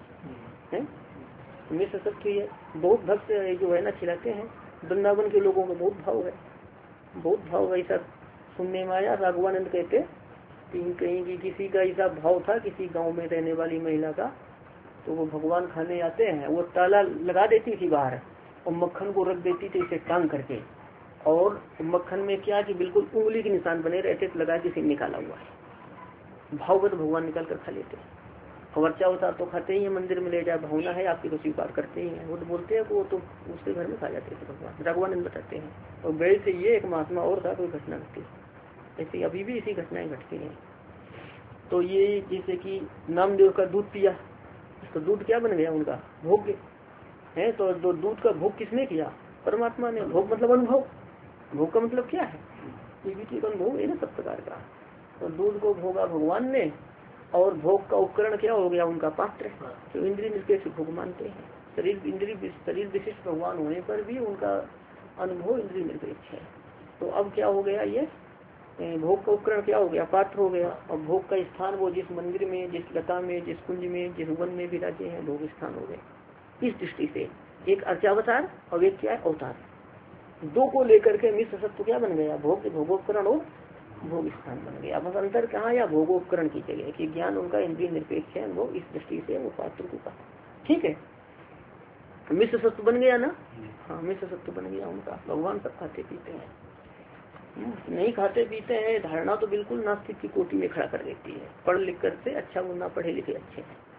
मिश्र सत्व ये बहुत भक्त जो है ना खिलाते हैं। वृंदावन के लोगों को बहुत भाव है, बहुत भाव। ऐसा सुनने में आया, राघवानंद कहते कहीं की किसी का ऐसा भाव था किसी गांव में रहने वाली महिला का, तो वो भगवान खाने आते हैं, वो ताला लगा देती थी बाहर और मक्खन को रख देती थी इसे टांग करके, और मक्खन में क्या कि बिल्कुल उंगली के निशान बने रहते, तो लगा के निकाला हुआ है। भावगत भगवान निकाल कर खा लेते हैं। और अर्चावतार तो खाते ही है, मंदिर में ले जाए भावना है आपकी तो स्वीकार करते ही है। वो तो बोलते हैं वो तो उसके घर में खा जाते थे भगवान, राघवानंद बताते हैं। और गए थे ये एक महात्मा और था, कोई घटना घटी ऐसी, अभी भी ऐसी घटनाएं घटती हैं। तो ये जैसे कि नामदेव का दूध पिया, तो दूध क्या बन गया उनका भोग है। तो दूध का भोग किसने किया, परमात्मा ने। भोग मतलब अनुभव, भोग का मतलब क्या है, ये भी एक अनुभव है ना सब प्रकार का। तो दूध को भोगा भगवान ने, और भोग का उपकरण क्या हो गया उनका पात्र। तो इंद्रिय निरपेक्ष भोग मानते हैं। शरीर विशिष्ट भगवान होने पर भी उनका अनुभव इंद्रिय निरपेक्ष है। तो अब क्या हो गया, ये भोग का उपकरण क्या हो गया, पात्र हो गया। और भोग का स्थान वो जिस मंदिर में, जिस लता में, जिस कुंज में, जिस वन में विराजे हैं, भोग स्थान हो गए। इस दृष्टि से एक अर्चावतार और एक क्या है अवतार, दो को लेकर के मिश्र सत्व क्या बन गया, भोगोपकरण और भोग स्थान बन गया। बस अंतर कहाँ, या भोगोपकरण की जगह कि ज्ञान उनका इंद्रिय निरपेक्ष है, वो इस दृष्टि से वो पात्र को कहा। ठीक है, मिश्र सत्व बन गया ना। हाँ, मिश्र सत्व बन गया उनका। भगवान सब खाते पीते हैं, नहीं खाते पीते हैं, धारणा तो बिल्कुल नास्तिक की कोटि में खड़ा कर देती है। पढ़ लिख कर से अच्छा, वो ना पढ़े लिखे अच्छे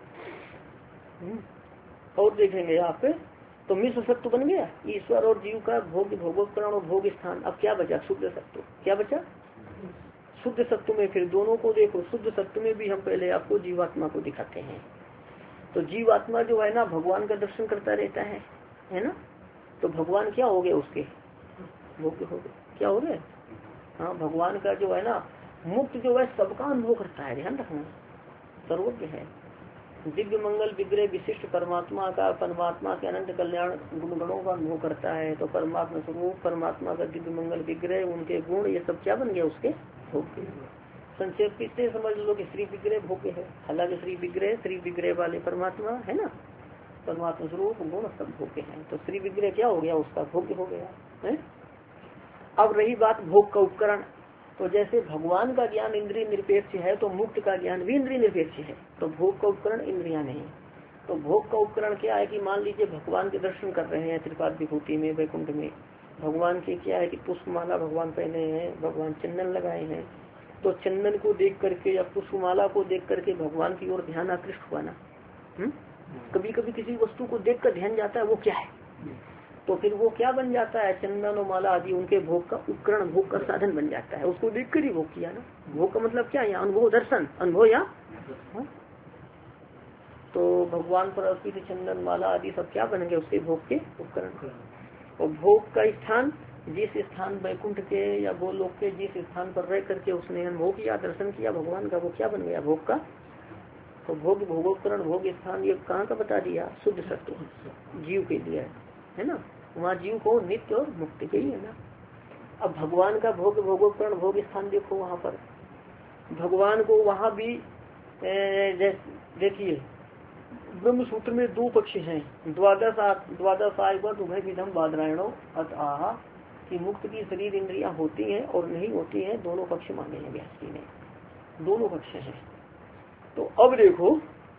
हैं। और देखेंगे यहाँ पे, तो मिश्र सत्व बन गया ईश्वर और जीव का भोगोपकरण और भोग स्थान। अब क्या बचा, शुद्ध सत्व। क्या बचा, शुद्ध सत्व में। फिर दोनों को देखो, शुद्ध सत्व में भी हम पहले आपको जीवात्मा को दिखाते हैं। तो जीवात्मा जो है ना भगवान का दर्शन करता रहता है ना। तो भगवान क्या हो गए उसके भोग हो गए, क्या हो गए। हाँ, भगवान का जो है ना मुक्त जो है सबका अनुभव करता है, ध्यान रखना, सर्वज्ञ है। दिव्य मंगल विग्रह विशिष्ट परमात्मा के अनंत कल्याण गुणगणों का अनुभव करता है। तो परमात्मा स्वरूप, परमात्मा का दिव्य मंगल विग्रह, उनके गुण, ये सब क्या बन गया उसके भोग। संक्षेप इतने समझ लो कि श्री विग्रह भोग्य है। हालांकि श्री विग्रह वाले परमात्मा है ना, परमात्मा स्वरूप गुण सब भोग्य हैं। तो श्री विग्रह क्या हो गया, उसका भोग्य हो गया है। अब रही बात भोग का उपकरण, तो जैसे भगवान का ज्ञान इंद्रिय निरपेक्ष है तो मुक्त का ज्ञान भी इंद्रिय निरपेक्ष है। तो भोग का उपकरण इंद्रिया नहीं। तो भोग का उपकरण क्या है कि मान लीजिए भगवान के दर्शन कर रहे हैं त्रिपाद विभूति में, वैकुंठ में, भगवान के क्या है कि पुष्पमाला भगवान पहने हैं, भगवान चंदन लगाए हैं। तो चंदन को देख करके या पुष्पमाला को देख करके भगवान की ओर ध्यान आकृष्ट हुआ ना। कभी कभी किसी वस्तु को देख कर ध्यान जाता है, वो क्या है, तो फिर वो क्या बन जाता है, चंदन और माला आदि उनके भोग का उपकरण, भोग का साधन बन जाता है। उसको देख कर ही भोग किया ना। भोग का मतलब क्या है यहाँ, अनुभव, दर्शन, अनुभव या तो भगवान पर अर्पित चंदन माला आदि सब क्या बनेंगे, उसके भोग के उपकरण। और भोग का स्थान, जिस स्थान वैकुंठ के या गोलोक के जिस स्थान पर रह करके उसने अनुभव किया, दर्शन किया भगवान का, वो क्या बन गया, भोग का। तो भोग, भोगोपकरण, भोग स्थान, ये कहाँ का बता दिया, शुद्ध सत्व जीव के लिए है ना। वहाँ जीव को नित्य और मुक्ति के लिए ना। अब भगवान का भोग, भोगोपकरण, भोग स्थान देखो, वहाँ पर भगवान को वहाँ भी देखिए ब्रह्म सूत्र में दो पक्ष हैं, द्वादश आयवत उभय विधम बादरायणो अतः कि मुक्त की शरीर इंद्रियां होती हैं और नहीं होती हैं, दोनों पक्ष माने हैं व्यास जी ने, दोनों पक्ष हैं। तो अब देखो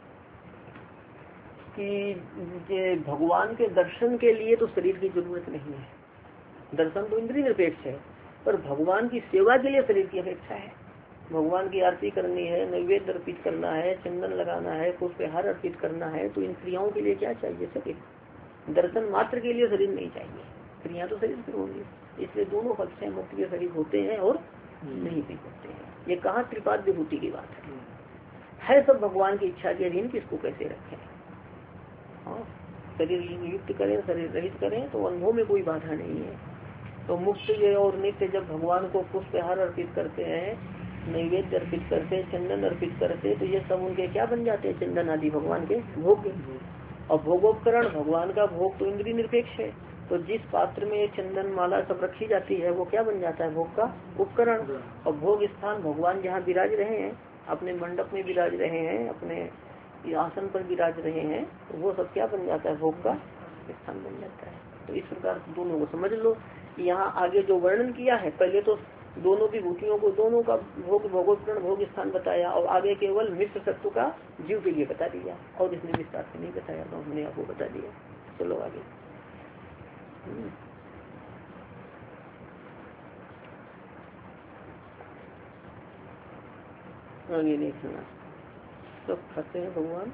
कि भगवान के दर्शन के लिए तो शरीर की जरूरत नहीं है, दर्शन तो इंद्रिय निरपेक्ष है, पर भगवान की सेवा के लिए शरीर की अपेक्षा है। भगवान की आरती करनी है, नैवेद्य अर्पित करना है, चंदन लगाना है, पुष्पहार अर्पित करना है, तो इन क्रियाओं के लिए क्या चाहिए, शरीर। दर्शन मात्र के लिए शरीर नहीं चाहिए, क्रिया तो शरीर से होंगी। इसलिए दोनों पक्ष हैं, मुक्त के शरीर होते हैं और नहीं भी होते हैं। ये कहाँ त्रिपाद विभूति की बात है सब भगवान की इच्छा के अधीन किसको कैसे रखें। शरीर युक्त करें, शरीर रहित करें, तो अनुभव में कोई बाधा नहीं है। तो मुक्त और नित्य जब भगवान को पुष्पहार अर्पित करते हैं, नैवेद्य अर्पित करते, चंदन अर्पित करते, तो ये सब उनके क्या बन जाते हैं, चंदन आदि भगवान के भोग। और भोगोपकरण, भगवान का भोग तो इंद्रिय निरपेक्ष है, तो जिस पात्र में चंदन माला सब रखी जाती है वो क्या बन जाता है, भोग का उपकरण। और भोग स्थान, भगवान जहाँ विराज रहे हैं, अपने मंडप में विराज रहे हैं, अपने आसन पर विराज रहे हैं, तो वो सब क्या बन जाता है, भोग का स्थान बन जाता है। तो इस प्रकार दोनों को समझ लो। यहाँ आगे जो वर्णन किया है, पहले तो दोनों विभूतियों को, दोनों का भोग, भोगोपकरण, भोग स्थान बताया, और आगे केवल मित्र तत्व का जीव के लिए बता दिया, और इसने विस्तार से नहीं बताया, तो हमने आपको बता दिया। चलो आगे। आगे देखना, सब खाते हैं भगवान।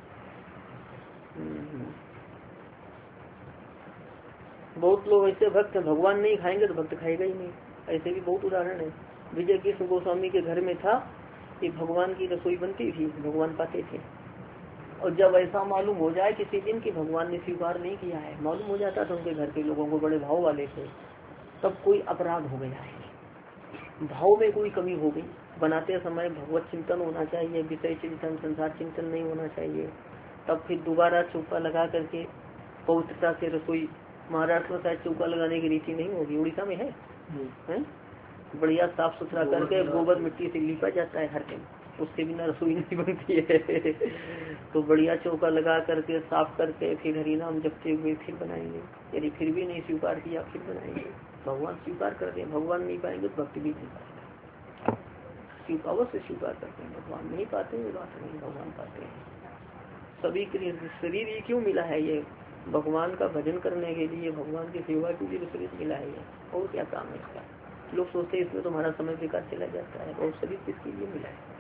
बहुत लोग ऐसे भक्त हैं, भगवान नहीं खाएंगे तो भक्त खाएगा ही नहीं। ऐसे भी बहुत उदाहरण है। विजय कृष्ण गोस्वामी के घर में था कि भगवान की रसोई बनती थी, भगवान पाते थे, और जब ऐसा मालूम हो जाए किसी दिन कि भगवान ने स्वीकार नहीं किया है, मालूम हो जाता था उनके घर के लोगों को, बड़े भाव वाले थे, तब कोई अपराध हो गया है, भाव में कोई कमी हो गई। बनाते समय भगवत चिंतन होना चाहिए, विषय चिंतन, संसार चिंतन नहीं होना चाहिए। तब फिर दोबारा चौका लगा करके पवित्रता से रसोई, महाराष्ट्र में शायद चौका लगाने की रीति नहीं होगी, उड़ीसा में है? बढ़िया साफ सुथरा करके गोबर मिट्टी से लीपा जाता है हर दिन, उसके बिना रसोई नहीं बनती है। तो बढ़िया चौका लगा करके साफ करके फिर हरि नाम जपते हुए फिर बनाएंगे। यदि फिर भी नहीं स्वीकार किया फिर बनाएंगे। भगवान स्वीकार कर दे, भगवान नहीं पाएंगे तो भक्ति भी नहीं पाएगा। अवश्य स्वीकार करते हैं, भगवान नहीं पाते ये बात नहीं, भगवान पाते हैं। सभी के लिए शरीर ये क्यों मिला है, ये भगवान का भजन करने के लिए, भगवान की सेवा के लिए शरीर मिला है, और क्या काम है इसका। लोग सोचते हैं इसमें तुम्हारा समय बेकार चला जाता है, और शरीर किसके लिए मिला है।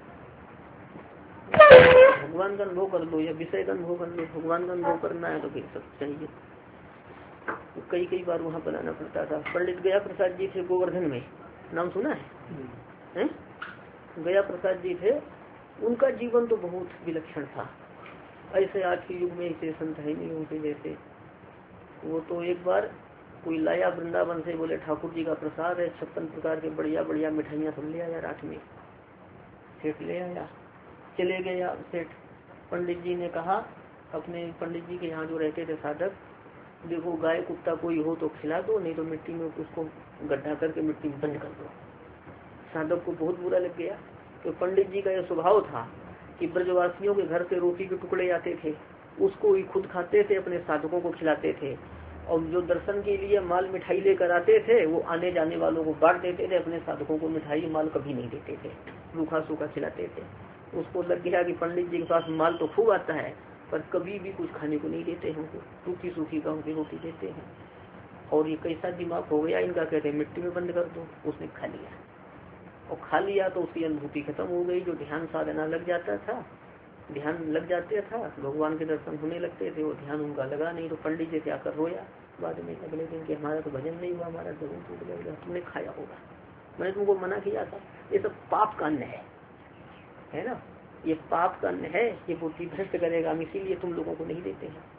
भगवान का अनुभव कर लो या विषय का अनुभव कर लो, भगवान का अनुभव करना है तो फिर सब चाहिए। तो कई बार वहाँ बनाना पड़ता था। पंडित गया प्रसाद जी थे गोवर्धन में, नाम सुना है? गया प्रसाद जी थे, उनका जीवन तो बहुत विलक्षण था। ऐसे आज के युग में ऐसे संत है नहीं उनके जैसे। वो तो एक बार कोई लाया वृंदावन से, बोले ठाकुर जी का प्रसाद है, 56 प्रकार के बढ़िया बढ़िया मिठाइयाँ सब ले आया रात में। सेठ ले आया, चले गया सेठ। पंडित जी ने कहा अपने, पंडित जी के यहाँ जो रहते थे साधक, देखो गाय कुत्ता कोई हो तो खिला दो, नहीं तो मिट्टी में उसको गड्ढा करके मिट्टी में बंद कर दो। साधक को बहुत बुरा लग गया, तो पंडित जी का यह स्वभाव था कि ब्रजवासियों के घर से रोटी के टुकड़े आते थे, उसको ही खुद खाते थे, अपने साधकों को खिलाते थे, और जो दर्शन के लिए माल मिठाई लेकर आते थे वो आने जाने वालों को बांट देते थे, अपने साधकों को मिठाई माल कभी नहीं देते थे, रूखा सूखा खिलाते थे। उसको लग गया कि पंडित जी के पास माल तो खूब आता है पर कभी भी कुछ खाने को नहीं देते, हमको सूखी सूखी गाँव की रोटी देते हैं। और ये कैसा दिमाग हो गया इनका, कहते हैं मिट्टी में बंद कर दो। उसने खा लिया, और खा लिया तो उसकी अनुभूति खत्म हो गई। जो ध्यान साधना लग जाता था, ध्यान लग जाते था, भगवान के दर्शन होने लगते थे, वो ध्यान उनका लगा नहीं, तो पंडित जी क्या कर रोया बाद में अगले दिन कि हमारा तो भजन नहीं हुआ, हमारा जरूर टूट गया, तुमने खाया होगा, मैंने तुमको मना किया था। ये सब पाप का अन्न है ना, ये पाप का अन्न है, ये बुद्धि भ्रष्ट करेगा, हम इसीलिए तुम लोगों को नहीं देते हैं।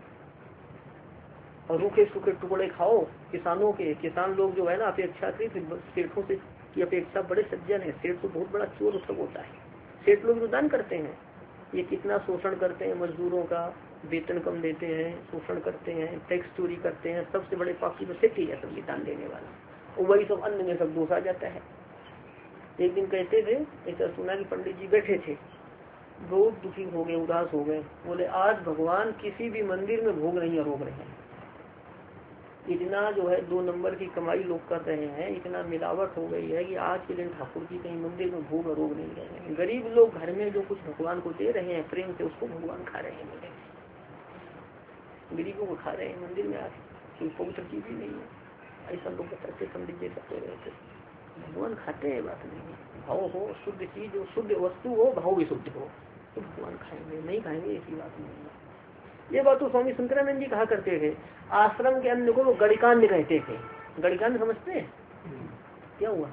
और रूखे सूखे टुकड़े खाओ किसानों के, किसान लोग जो है ना अपेक्षाकृत सेठों से की अपेक्षा बड़े सज्जन है। सेठ तो बहुत बड़ा चोर उत्सव होता है। सेठ लोग जो दान करते हैं ये कितना शोषण करते हैं, मजदूरों का वेतन कम देते हैं, शोषण करते हैं, टैक्स चोरी करते हैं। सबसे बड़े पापी तो सेठ ही है, सब ये दान देने वाला, और वही सब अन्न में सब दोष आ जाता है। एक दिन कहते थे, ऐसा सुना कि पंडित जी बैठे थे, बहुत दुखी हो गए, उदास हो गए, बोले आज भगवान किसी भी मंदिर में भोग नहीं रोक रहे हैं। इतना जो है 2 नंबर की कमाई लोग कर रहे हैं, इतना मिलावट हो गई है कि आज के दिन ठाकुर जी कहीं मंदिर में भोग रोग नहीं रहे हैं। गरीब लोग घर में जो कुछ भगवान को दे रहे हैं प्रेम से, उसको भगवान खा रहे हैं, गरीबों को खा रहे हैं मंदिर में आके, पवित्र चीज ही नहीं है। ऐसा लोग बताते पंडित जी कहते रहते, भगवान खाते हैं, बात नहीं है। भाव हो, शुद्ध चीज हो, शुद्ध वस्तु हो, भाव भी शुद्ध हो, तो भगवान खाएंगे, नहीं खाएंगे ऐसी बात नहीं है। ये बात तो स्वामी शंकरानंद जी कहा करते थे। आश्रम के अन्न को वो गणिकान्य कहते थे। गणिकान्य समझते हैं क्या हुआ?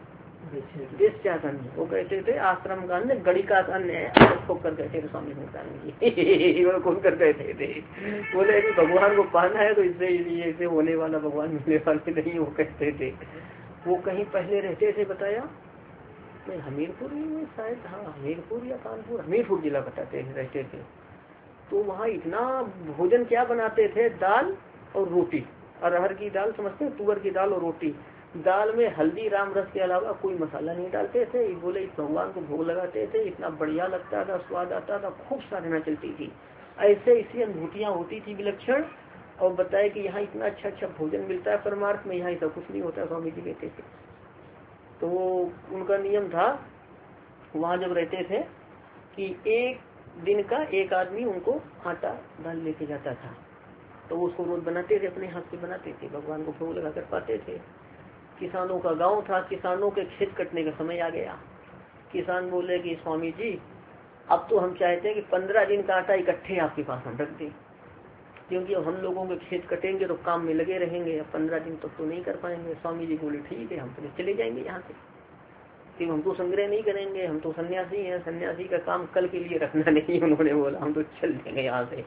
अन्न वो कहते थे, आश्रम का अन्न गणिका का अन्न है, खोल कर कहते थे स्वामी शंकरानंद जी। खोल कर कहते थे, बोले कि भगवान को पाना है तो इससे होने वाला भगवान मिलने वाले नहीं, वो कहते थे। वो कहीं पहले रहते थे, बताया नहीं, हमीरपुर में शायद, हाँ हमीरपुर या कानपुर, हमीरपुर जिला बताते रहते थे। तो वहाँ इतना भोजन क्या बनाते थे, दाल और रोटी, अरहर की दाल समझते हैं, तुअर की दाल और रोटी। दाल में हल्दी राम रस के अलावा कोई मसाला नहीं डालते थे। बोले भगवान को भोग लगाते थे, इतना बढ़िया लगता था, स्वाद आता था, खूब साधना चलती थी। ऐसे इसी अनुभूतियाँ होती थी विलक्षण। और बताए कि यहाँ इतना अच्छा अच्छा भोजन मिलता है, परमार्थ में यहाँ ऐसा कुछ नहीं होता, स्वामी जी कहते थे। तो वो उनका नियम था, वहाँ जब रहते थे कि एक दिन का एक आदमी उनको आटा दाल लेके जाता था, तो वो उसको रोज बनाते थे, अपने हाथ से बनाते थे, भगवान को भोग लगा कर पाते थे। किसानों का गांव था, किसानों के खेत कटने का समय आ गया। किसान बोले कि स्वामी जी अब तो हम चाहते हैं कि 15 दिन का आटा इकट्ठे आपके पास हम रख दें, क्योंकि अब हम लोगों के खेत कटेंगे तो काम में लगे रहेंगे, अब 15 दिन तक तो नहीं कर पाएंगे। स्वामी जी बोले ठीक है, हम तो चले जाएंगे यहाँ से, कि हम तो संग्रह नहीं करेंगे, हम तो सन्यासी हैं, सन्यासी का काम कल के लिए रखना नहीं। उन्होंने बोला हम तो चल देंगे यहाँ से।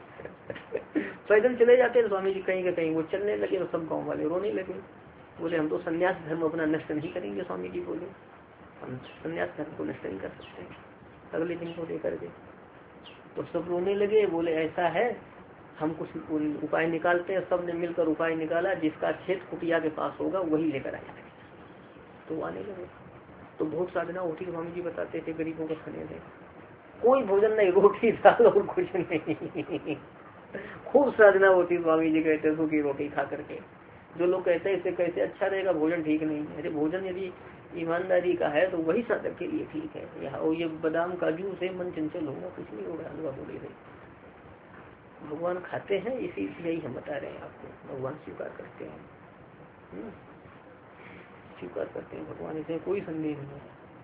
पैदल चले जाते हैं स्वामी जी कहीं का कहीं, वो चलने लगे तो सब गाँव वाले रोने लगे। बोले हम तो सन्यास धर्म अपना नष्ट नहीं करेंगे। स्वामी जी बोले हम सन्यास धर्म को नष्ट नहीं कर सकते, अगले दिन को लेकर के। तो सब रोने लगे, बोले ऐसा है हम कुछ उपाय निकालते हैं। सब ने मिलकर उपाय निकाला, जिसका खेत कुटिया के पास होगा वही लेकर आया। तो आने लगे, तो भोग साधना होती, स्वामी जी बताते थे गरीबों को खाने में कोई भोजन नहीं, रोटी दाल और कुछ नहीं। खूब साधना होती, स्वामी जी कहते सूखी रोटी खा करके। जो लोग कहते हैं इससे कैसे अच्छा रहेगा, भोजन ठीक नहीं है। अरे भोजन यदि ईमानदारी का है तो वही साधक के लिए ठीक है। यहाँ ये बादाम काजू से मन चंचल होगा, कुछ नहीं होगा, हलवा बोले रहे। भगवान खाते हैं, इसी यही हम बता रहे हैं आपको। भगवान स्वीकार करते हैं, स्वीकार करते हैं भगवान, इसमें कोई संदेह नहीं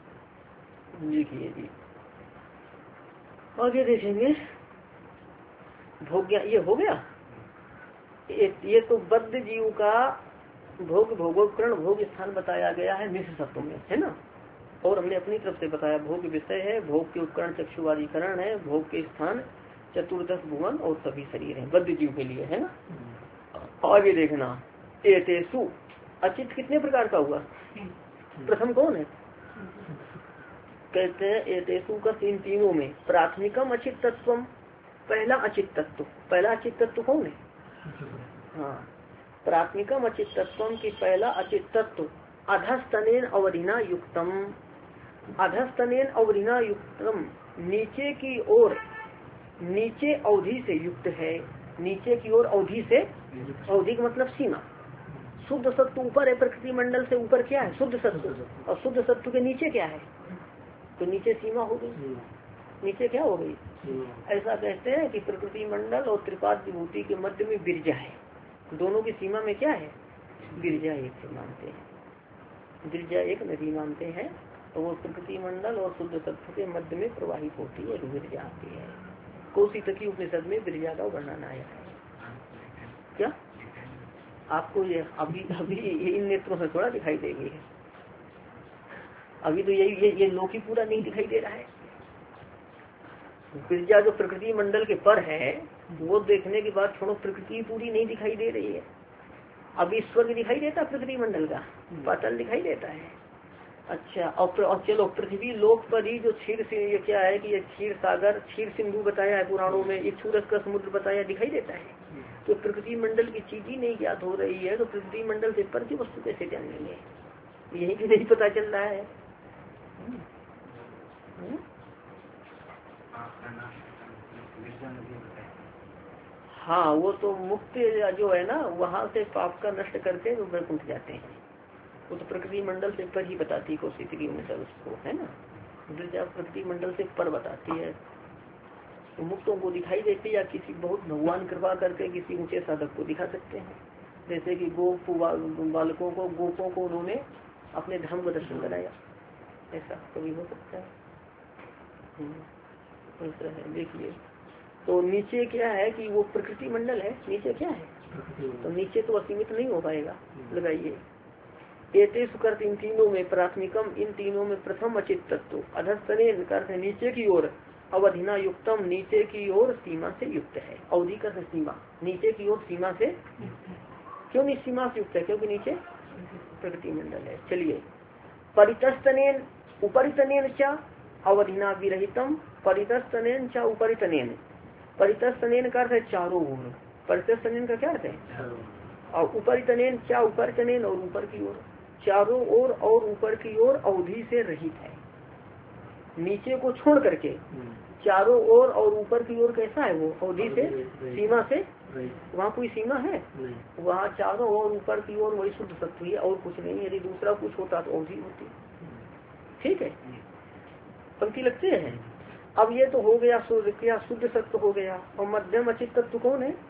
है। लिखिए जी, आगे देखेंगे। भोग ये हो गया, ये तो बद्ध जीव का भोग भोगोपकरण भोग स्थान बताया गया है मिश्र सत्व में, है ना। और हमने अपनी तरफ से बताया भोग विषय है, भोग के उपकरण चक्षुवादीकरण है, भोग के स्थान चतुर्दश भुवन और सभी शरीर हैं बद्ध जीव के लिए, है ना। आगे देखना, एतेषु अचित कितने प्रकार का हुआ? प्रथम कौन है? कहते हैं एतेषु का इन तीनों में प्राथमिकम अचित तत्व, पहला अचित तत्व। पहला अचित तत्व कौन है? हाँ, प्राथमिकम अचित तत्व की पहला अचित तत्व अधस्तनेन अवधिना युक्तम, अधस्तनेन अवधिना युक्तम, नीचे की ओर, नीचे अवधि से युक्त है, नीचे की ओर अवधि से, अवधि का मतलब सीमा। शुद्ध सत्व ऊपर है, प्रकृति मंडल से ऊपर क्या है? शुद्ध सत्व। और शुद्ध सत्व के नीचे क्या है? तो नीचे सीमा हो गई, नीचे क्या हो गई? ऐसा कहते हैं कि प्रकृति मंडल और त्रिपाद विभूति के मध्य में बिरजा है, दोनों की सीमा में क्या है? बिरजा एक से मानते हैं, बिरजा एक नदी मानते हैं। तो वो प्रकृति मंडल और शुद्ध सत्व के मध्य में प्रवाहित होती है, बिरजा आती है। कौशितकी उपनिषद में बिरजा का वर्णन आया है। क्या आपको ये अभी अभी इन नेत्रों से थोड़ा दिखाई देगी? अभी तो ये लोकी पूरा नहीं दिखाई दे रहा है। बिरजा जो प्रकृति मंडल के पर है, वो देखने के बाद छोड़ो, प्रकृति पूरी नहीं दिखाई दे रही है। अभी स्वर्ग दिखाई देता प्रकृति मंडल का, पातल दिखाई देता है। अच्छा, और चलो पृथ्वी लोक पर ही जो क्षीर से, ये क्या है कि ये क्षीर सागर, क्षीर सिंधु बताया है पुराणों में, इक्षुरस का समुद्र बताया, दिखाई देता है। तो प्रकृति मंडल की चीज ही नहीं ज्ञात हो रही है, तो प्रकृति मंडल से पर की वस्तु कैसे जान लेंगे? यही भी नहीं पता चल रहा है। हाँ, वो तो मुक्त जो है ना, वहाँ से पाप का नष्ट करके वो वैकुंठ जाते हैं। वो तो प्रकृति मंडल से पर ही बताती है कौशितकी उपनिषद उसको, है ना। जब प्रकृति मंडल से पर बताती है तो मुक्तों को दिखाई देती, या किसी बहुत भगवान कृपा करके किसी ऊंचे साधक को दिखा सकते हैं। जैसे कि गोप बालकों को, गोपों को उन्होंने अपने धर्म का दर्शन कराया, ऐसा कभी हो सकता है। ऐसा है, देखिए। तो नीचे क्या है कि वो प्रकृति मंडल है, नीचे क्या है? तो नीचे तो असीमित नहीं हो पाएगा। लगाइए, एतेष कर्त, इन तीनों में प्राथमिकम, इन तीनों में प्रथम अचित तत्व, अधस्तने अर्थ नीचे की ओर, अवधिना युक्तम, नीचे की ओर सीमा से युक्त है। अवधि का सीमा, नीचे की ओर सीमा से। क्यों नहीं सीमा से युक्त है? क्योंकि नीचे प्रकृति मंडल है। चलिए, परितस्तनेन उपरितनेन च अवधिना विरहितम, परितस्तनेन च उपरितनेन, परितस्तनेन का अर्थ है चारों ओर, परितस्तनेन का क्या अर्थ है? और उपरितनेन च उपरितनेन, और ऊपर की ओर, चारों ओर और ऊपर की ओर अवधि से रहित है। नीचे को छोड़ करके चारों ओर और ऊपर की ओर कैसा है? वो अवधि से, सीमा से। वहाँ कोई सीमा है? वहाँ चारों ओर ऊपर की ओर वही शुद्ध सत्व है, और कुछ नहीं। यदि दूसरा कुछ होता तो अवधि होती। ठीक है, पंक्ति लगते हैं। अब ये तो हो गया क्या? शुद्ध सत्व हो गया। और मध्यम अचित तत्व कौन है?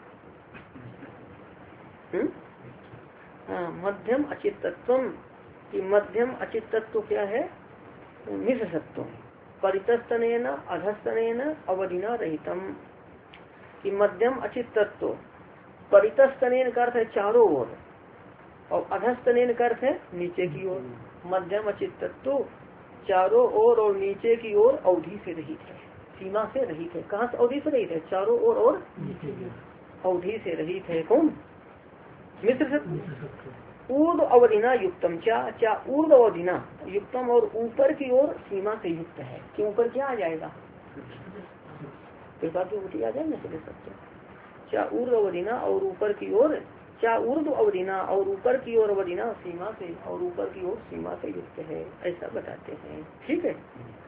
मध्यम अचित तत्व की, मध्यम अचित तत्व क्या है? मिश्र सत्व। परितस्तनेन अधस्तनेन अवधिना रहितम, कि मध्यम अचित तत्व, परितस्तनेन का अर्थ है चारों ओर, और अधस्तनेन का अर्थ है नीचे की ओर। मध्यम अचित तत्व चारों ओर और नीचे की ओर अवधि से रहित है, सीमा से रहित है। कहाँ से अवधि से रहित है? चारों ओर और अवधि से रहित है। कौन? मिश्र सत्व। ऊर्ध्व अवधिना युक्तम, चा ऊर्ध्व अवधिना युक्तम, और ऊपर की ओर सीमा से युक्त है। कि ऊपर क्या आ जाएगा? कृपा की ऊटी आ जाएगा मिश्र सत्व। चा ऊर्ध्व अवधिना, और ऊपर की ओर, चा ऊर्ध्व अवधिना, और ऊपर की ओर अवधिना सीमा से, और ऊपर की ओर सीमा से युक्त है, ऐसा बताते हैं। ठीक है।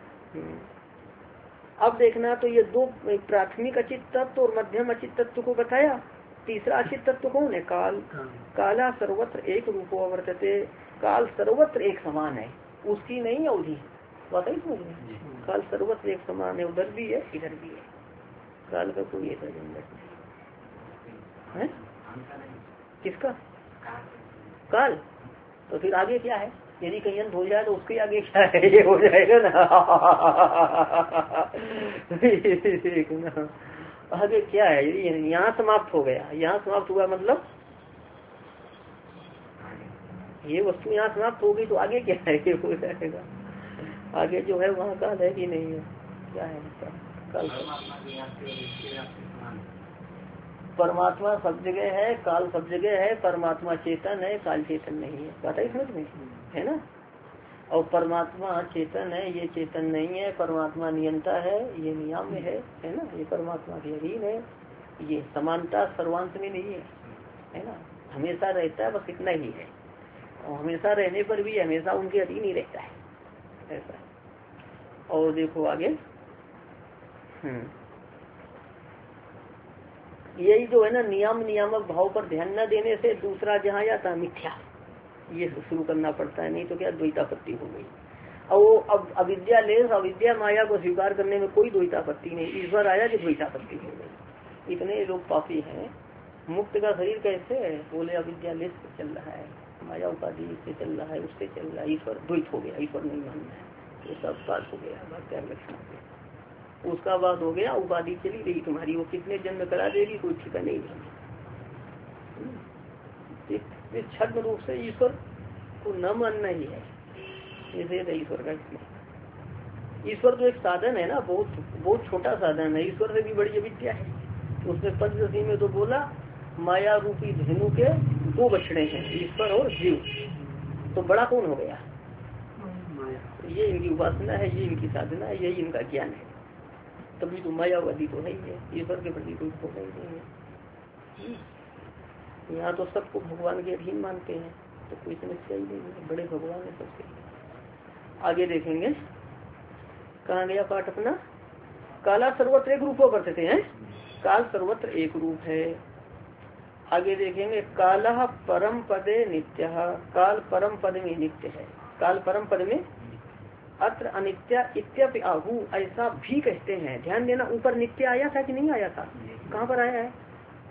अब देखना, तो ये दो प्राथमिक अचित तत्व और मध्यम अचित तत्व को बताया। तीसरा अचित तत्व कौन है? काल। काला सर्वत्र एक रूपो वर्तते, काल सर्वत्र एक समान है, उसकी नहीं अवधि। बात ही समझ में? काल सर्वत्र एक समान है, उधर भी है इधर भी है, काल का कोई ऐसा झंझट नहीं है। किसका? काल। तो फिर आगे क्या है? यदि कहीं अंत हो जाए तो उसके आगे क्या है? ये हो जाएगा ना। आगे क्या है? यहाँ समाप्त हो गया, यहाँ समाप्त हुआ मतलब ये वस्तु यहाँ समाप्त हो गई, तो आगे क्या है? ये हो जाएगा। आगे जो है वहाँ काल है कि नहीं है? क्या है? काल परमात्मा सब जगह है, काल सब जगह है। परमात्मा चेतन है, काल चेतन नहीं है। बात ही समझ में है ना। और परमात्मा चेतन है, ये चेतन नहीं है। परमात्मा नियंता है, ये नियम में है ना। ये परमात्मा के अधीन है। ये समानता सर्वांश में नहीं है ना। हमेशा रहता है, बस इतना ही है। और हमेशा रहने पर भी हमेशा उनके अधीन ही रहता है, ऐसा। और देखो आगे, यही जो है ना नियम नियामक भाव पर ध्यान न देने से दूसरा जहाँ जाता मिथ्या, ये शुरू करना पड़ता है, नहीं तो क्या द्वैतापत्ति हो गई। और वो अब अविद्या लेस अविद्या माया को स्वीकार करने में कोई द्वैतापत्ति नहीं, ईश्वर आया कि द्वैतापत्ति हो गई। इतने लोग पापी हैं। मुक्त का शरीर कैसे है, बोले अविद्या लेस से चल रहा है, माया उपाधि से चल रहा है, उससे चल रहा है, ईश्वर द्वैत हो गया, ईश्वर नहीं मानना है, ये सब बात हो गया, भक्त्याग लक्षण हो गया। उसका बाद हो गया उपाधि चली गई तुम्हारी, वो कितने जन्म करा देगी कोई ठिकाना नहीं। छद्म रूप से ईश्वर को न मानना ही है, जैसे ईश्वर का। ईश्वर तो एक साधन है ना, बहुत बहुत छोटा साधन है, ईश्वर से भी बड़ी अविद्या है। उसमें पंचदशी में तो बोला माया रूपी धेनु के दो बछड़े हैं, ईश्वर और जीव, तो बड़ा कौन हो गया? ये इनकी उपासना है, ये इनकी साधना है, यही इनका ज्ञान है। तभी तो मायावादी तो है ही है, ईश्वर के प्रति कोई खोटा ही नहीं है। यहाँ तो सबको भगवान के अधीन मानते हैं, तो कोई समस्या ही नहीं है, बड़े भगवान है सबके। आगे देखेंगे, कहाँ गया पाठ अपना? काला सर्वत्र एक रूप वर्तते हैं, काल सर्वत्र एक रूप है। आगे देखेंगे, काला परम पदे नित्य, काल परम पद में नित्य है, काल परम पद में अत्र अनित्य इत्यपि आहु, ऐसा भी कहते हैं। ध्यान देना, ऊपर नित्य आया था कि नहीं आया था? कहाँ पर आया है?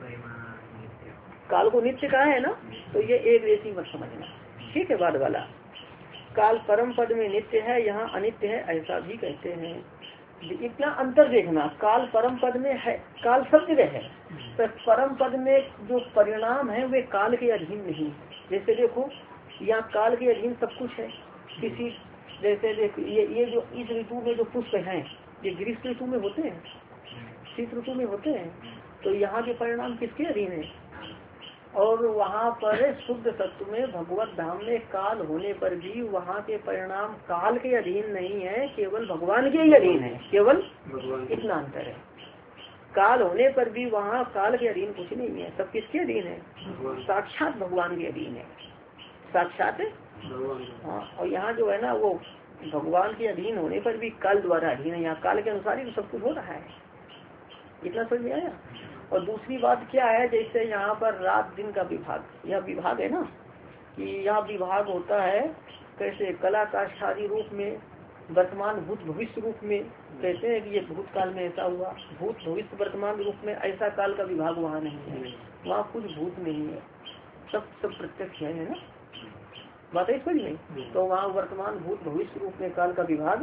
काल को नित्य कहा है ना, तो ये एक जैसी मत समझना, ठीक है। बाद वाला काल परम पद में नित्य है, यहाँ अनित्य है, ऐसा भी कहते हैं। इतना अंतर देखना, काल परम पद में है, काल सब जगह है, तो परम पद में जो परिणाम है वे काल के अधीन नहीं। जैसे देखो यहाँ काल के अधीन सब कुछ है, किसी जैसे देखो ये जो इस ऋतु में जो पुष्प हैं, ये ग्रीष्म ऋतु में होते हैं, शीत ऋतु में होते हैं, तो यहाँ के परिणाम किसके अधीन है? और वहाँ पर शुद्ध सत्व में भगवत धाम में काल होने पर भी वहाँ के परिणाम काल के अधीन नहीं है, केवल भगवान के ही अधीन है, केवल इतना अंतर है। काल होने पर भी वहाँ काल के अधीन कुछ नहीं है, सब किसके अधीन है? साक्षात भगवान के अधीन है, साक्षात। हाँ, और यहाँ जो है ना वो भगवान के अधीन होने पर भी काल द्वारा अधीन है, यहाँ काल के अनुसार ही तो सब कुछ हो रहा है। इतना समझ में आया? और दूसरी बात क्या है, जैसे यहाँ पर रात दिन का विभाग, यह विभाग है ना कि यहाँ विभाग होता है कैसे, कला काष्ठादि रूप में, वर्तमान भूत भविष्य रूप में, कहते हैं कि ये भूतकाल में ऐसा हुआ, भूत भविष्य वर्तमान रूप में, ऐसा काल का विभाग वहाँ नहीं है, वहाँ कुछ भूत नहीं है, सब प्रत्यक्ष है ना, बात है इस पर नहीं। तो वहाँ वर्तमान भूत भविष्य रूप में काल का विभाग,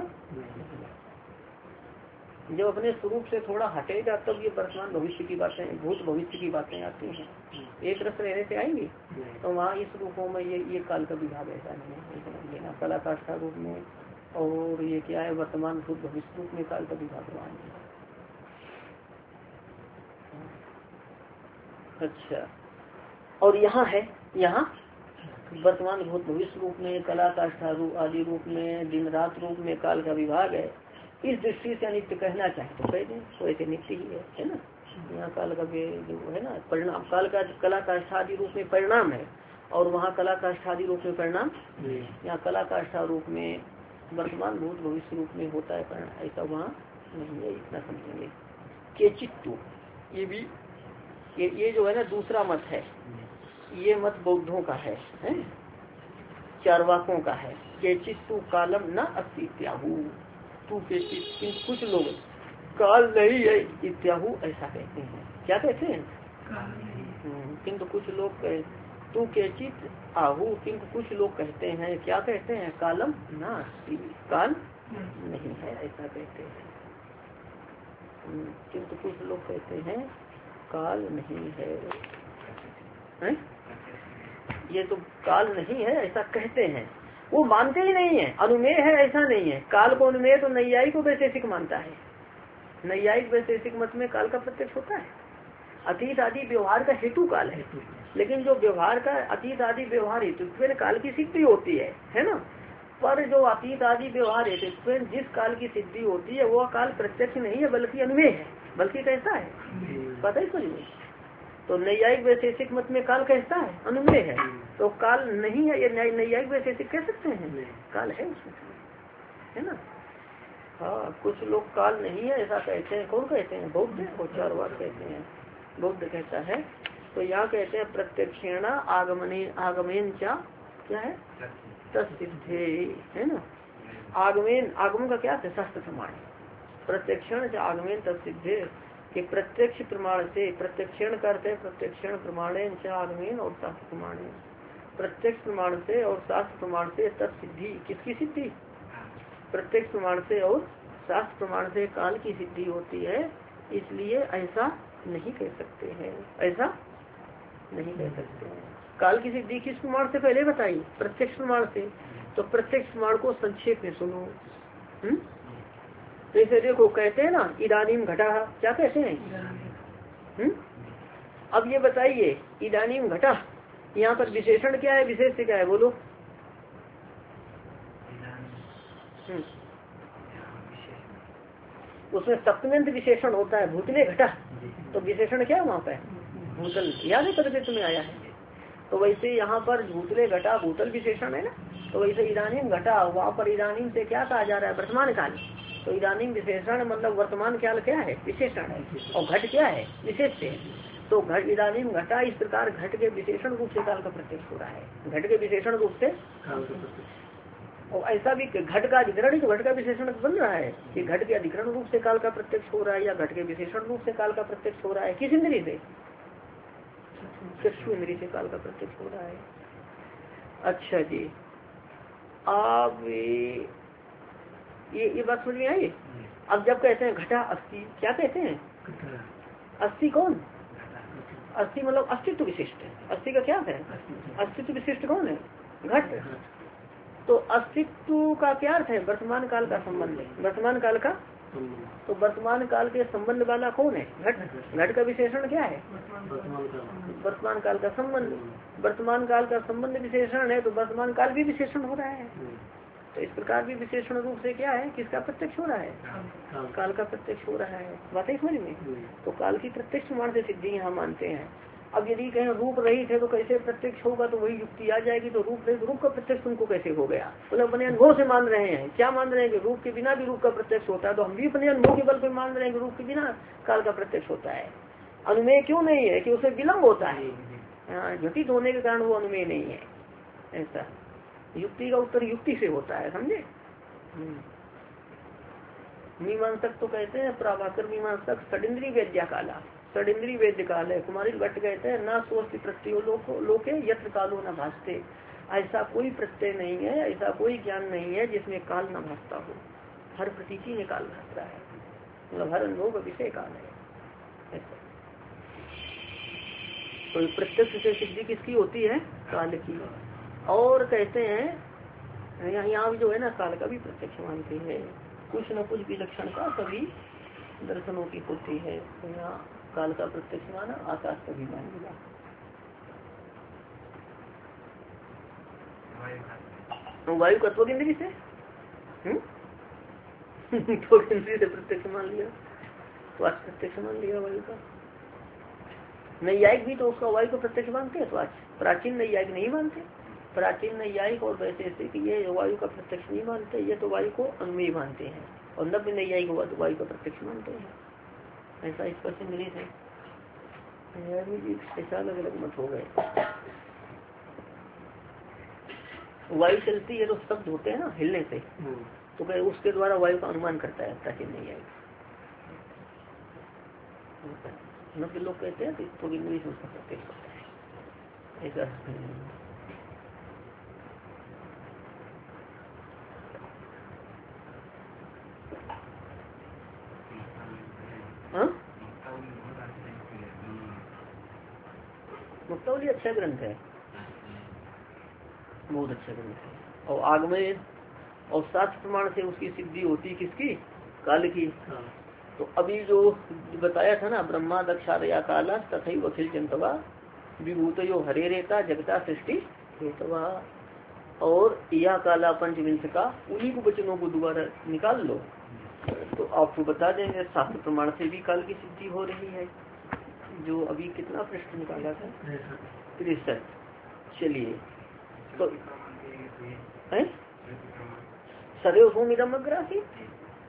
जब अपने स्वरूप से थोड़ा हटेगा तब ये वर्तमान भविष्य की बातें, भूत भविष्य की बातें आती हैं, एक रस रहने से आएंगी। तो वहाँ इस रूपों में ये काल का विभाग ऐसा नहीं है, समझ लेना। कला काष्ठा रूप में और ये क्या है, वर्तमान भूत भविष्य रूप में काल का विभाग वहाँ नहीं है। अच्छा, और यहाँ है, यहाँ वर्तमान भूत भविष्य रूप में, कला काष्ठा रूप आदि रूप में, दिन रात रूप में काल का विभाग है। इस दृष्टि से अनित्य कहना चाहे तो कह दें, तो ऐसे नित्य ही है ना। यहाँ काल का जो है ना परिणाम, काल का कला काष्ठादि रूप में परिणाम है, और वहाँ कला काष्ठादि रूप में परिणाम, यहाँ कला काष्ठा रूप में वर्तमान भूत भविष्य रूप में होता है परिणाम, ऐसा वहाँ नहीं है, इतना समझेंगे। के चित्तु, ये भी ये जो है ना दूसरा मत है, ये मत बौद्धों का है, चारवाकों का है। के चित्तु कालम न अस्ति इत्याहु, तू के चित्त, कुछ लोग काल नहीं है इत्याहु ऐसा कहते हैं। क्या कहते हैं? किंतु कुछ लोग तू के चित्त आहु, किंतु कुछ लोग कहते हैं, क्या कहते हैं? कालम ना अस्ति, काल नहीं है ऐसा कहते हैं। किंतु कुछ लोग कहते हैं काल नहीं है, ये तो काल नहीं है ऐसा कहते हैं, वो मानते ही नहीं है। अनुमेय है ऐसा नहीं है, काल को अनुमेय तो नैयायिक को वैशेषिक मानता है, नैयायिक वैशेषिक मत में काल का प्रत्यक्ष होता है। अतीत आदि व्यवहार का हेतु काल है, लेकिन जो व्यवहार का अतीत आदि व्यवहार हेतु काल की सिद्धि होती है ना। पर जो अतीत आदि व्यवहार हेतु जिस काल की सिद्धि होती है वो काल प्रत्यक्ष नहीं है बल्कि अनुमेय है, बल्कि कैसा है पता ही समझ। तो नैयायिक वैशेषिक मत में काल कैसा है? अनुमेय है, तो काल नहीं है ये नैयायिक वैशेषिक कह सकते हैं, काल है उसमें, है ना। हाँ, कुछ लोग काल नहीं है ऐसा कहते हैं। कौन कहते हैं? बौद्ध और चारवाक कहते हैं। बौद्ध कहता है। तो यहाँ कहते हैं प्रत्यक्षेण आगमेन क्या है? तत्सिद्धे, है ना। आगमेन, आगमन का क्या है? शास्त्र प्रमाण। प्रत्यक्षण से आगमेन तत्सिद्धे, कि प्रत्यक्ष प्रमाण से, प्रत्यक्षण करते हैं प्रत्यक्षण प्रमाणेन च आगमेन और शास्त्र प्रमाण, प्रत्यक्ष प्रमाण से और शास्त्र प्रमाण से तत्सिद्धि, किसकी सिद्धि? प्रत्यक्ष प्रमाण से और शास्त्र प्रमाण से काल की सिद्धि होती है। इसलिए ऐसा नहीं कह सकते हैं, ऐसा नहीं कह सकते हैं। काल की सिद्धि किस प्रमाण से पहले बताई? प्रत्यक्ष प्रमाण से। तो प्रत्यक्ष प्रमाण को संक्षेप में सुनो। तो इसे देखो, कहते हैं ना इदानीम घटा, क्या कहते हैं? अब ये बताइए, इदानीम घटा, यहाँ पर विशेषण क्या है, विशेष क्या है, बोलो। उसमें सप्तम्यंत विशेषण होता है, भूतले घटा। तो विशेषण क्या है वहाँ पे? भूतल। याद है कभी तुम्हें आया है? तो वैसे यहाँ पर भूतले घटा भूतल विशेषण है ना। तो वैसे इदानीम घटा, वहाँ पर इदानीम से क्या कहा जा रहा है? वर्तमान काल। तो इदानीम विशेषण मतलब वर्तमान काल क्या है? विशेषण है। और घट क्या है? विशेष है। तो घट इदानीम घटा, इस प्रकार घट के विशेषण रूप से काल का प्रत्यक्ष हो रहा है। घट के विशेषण रूप से, और ऐसा भी घट का अधिकरण ही तो घट का विशेषण बन रहा है कि घट के अधिकरण रूप से काल का प्रत्यक्ष हो रहा है, या घट के विशेषण रूप से काल का प्रत्यक्ष हो रहा है। किस इंद्रिय से? चक्षु इंद्रिय से काल का प्रत्यक्ष हो रहा है। अच्छा जी, अब ये बात समझ में आई। अब जब कहते हैं घटा अस्थि, क्या कहते हैं? अस्थि कौन? अस्थि मतलब अस्तित्व विशिष्ट है। अस्थि का क्या है? अस्तित्व विशिष्ट कौन है? घट। तो अस्तित्व का क्या अर्थ है? वर्तमान काल का संबंध है। वर्तमान काल का, तो वर्तमान काल के संबंध वाला कौन है? घट। घट का विशेषण क्या है? वर्तमान काल का संबंध। वर्तमान काल का संबंध विशेषण है, तो वर्तमान काल भी विशेषण हो रहा है। तो इस प्रकार भी विशेषण रूप से क्या है? किसका प्रत्यक्ष हो रहा है? काल का प्रत्यक्ष हो रहा है। बातें समझ में? तो काल की प्रत्यक्ष प्रमाण से सिद्धि यहाँ मानते हैं। अब यदि कहीं रूप रहित है तो कैसे प्रत्यक्ष होगा? तो वही युक्ति आ जाएगी। तो रूप रहित, रूप का प्रत्यक्ष तुमको कैसे हो गया? मतलब अपने अनुभव से मान रहे हैं। क्या मान रहे हैं? कि रूप के बिना भी रूप का प्रत्यक्ष होता है। तो हम भी अपने अनुभव के बल पर मान रहे हैं कि रूप के बिना काल का प्रत्यक्ष होता है। अनुमेय क्यों नहीं है? कि उसे विलम्ब होता है, घटित होने के कारण वो अनुमेय नहीं है। ऐसा युक्ति का उत्तर युक्ति से होता है, समझे? मीमांसक तो कहते हैं, प्राभाकर मीमांसक षडिंद्री वेद्या काला, षडिंद्री वेद्य काल है। कुमारी भट्ट कहते हैं ना सोच प्रत्यय लोके यत्र कालो न भासते, ऐसा कोई प्रत्यय नहीं है, ऐसा कोई ज्ञान नहीं है जिसमें काल न भासता हो। हर प्रतीति में काल भासता है, मतलब हर अनुभव का विषय काल है। ऐसा तो प्रत्यक्ष से सिद्धि किसकी होती है? काल की। और कहते हैं यहाँ जो है ना, काल का भी प्रत्यक्ष मानते हैं। कुछ न कुछ विलक्षण का सभी दर्शनों की होती है। तो यहाँ काल का प्रत्यक्ष माना, आकाश का भी मान लिया। वायु का तो इंद्रिय से तो इंद्रिय से प्रत्यक्ष मान लिया, तो आज प्रत्यक्ष मान लिया वायु का। नैयायिक भी तो उसका वायु को प्रत्यक्ष मानते हैं। तो आज प्राचीन नैयायिक नहीं मानते। प्राचीन नैयायिक और वैसे कि ये वायु का प्रत्यक्ष नहीं मानते, ये तो वायु को अनुमेय मानते हैं। और नब्बे नैयायिक हुआ तो वायु का प्रत्यक्ष मानते हैं। ऐसा स्पष्ट इंद्रिय है। ऐसा अलग अलग मत हो गए। वायु चलती है तो शब्द होते हैं ना हिलने से, तो कहे उसके द्वारा वायु का अनुमान करता है प्राचीन नैयायिक। नब्बे लोग कहते हैं तो इंग्लिश में उसका प्रत्यक्ष होता है। ऐसा मुक्तावली अच्छा ग्रंथ है, बहुत अच्छा ग्रंथ है। और आगमय और शास्त्र प्रमाण से उसकी सिद्धि होती किसकी? काल की। तो अभी जो बताया था ना, ब्रह्मा दक्षादया काला तथा अखिल जंतवा विभूतयो हरे रेता जगता सृष्टि हेतवा। और यह काला पंचविंश का उन्हीं को वचनों को दोबारा निकाल लो तो आपको बता देंगे शास्त्र प्रमाण से भी काल की सिद्धि हो रही है। जो अभी कितना पृष्ठ निकाला था? 63। चलिए तो सदैव होम इदम अग्रासी,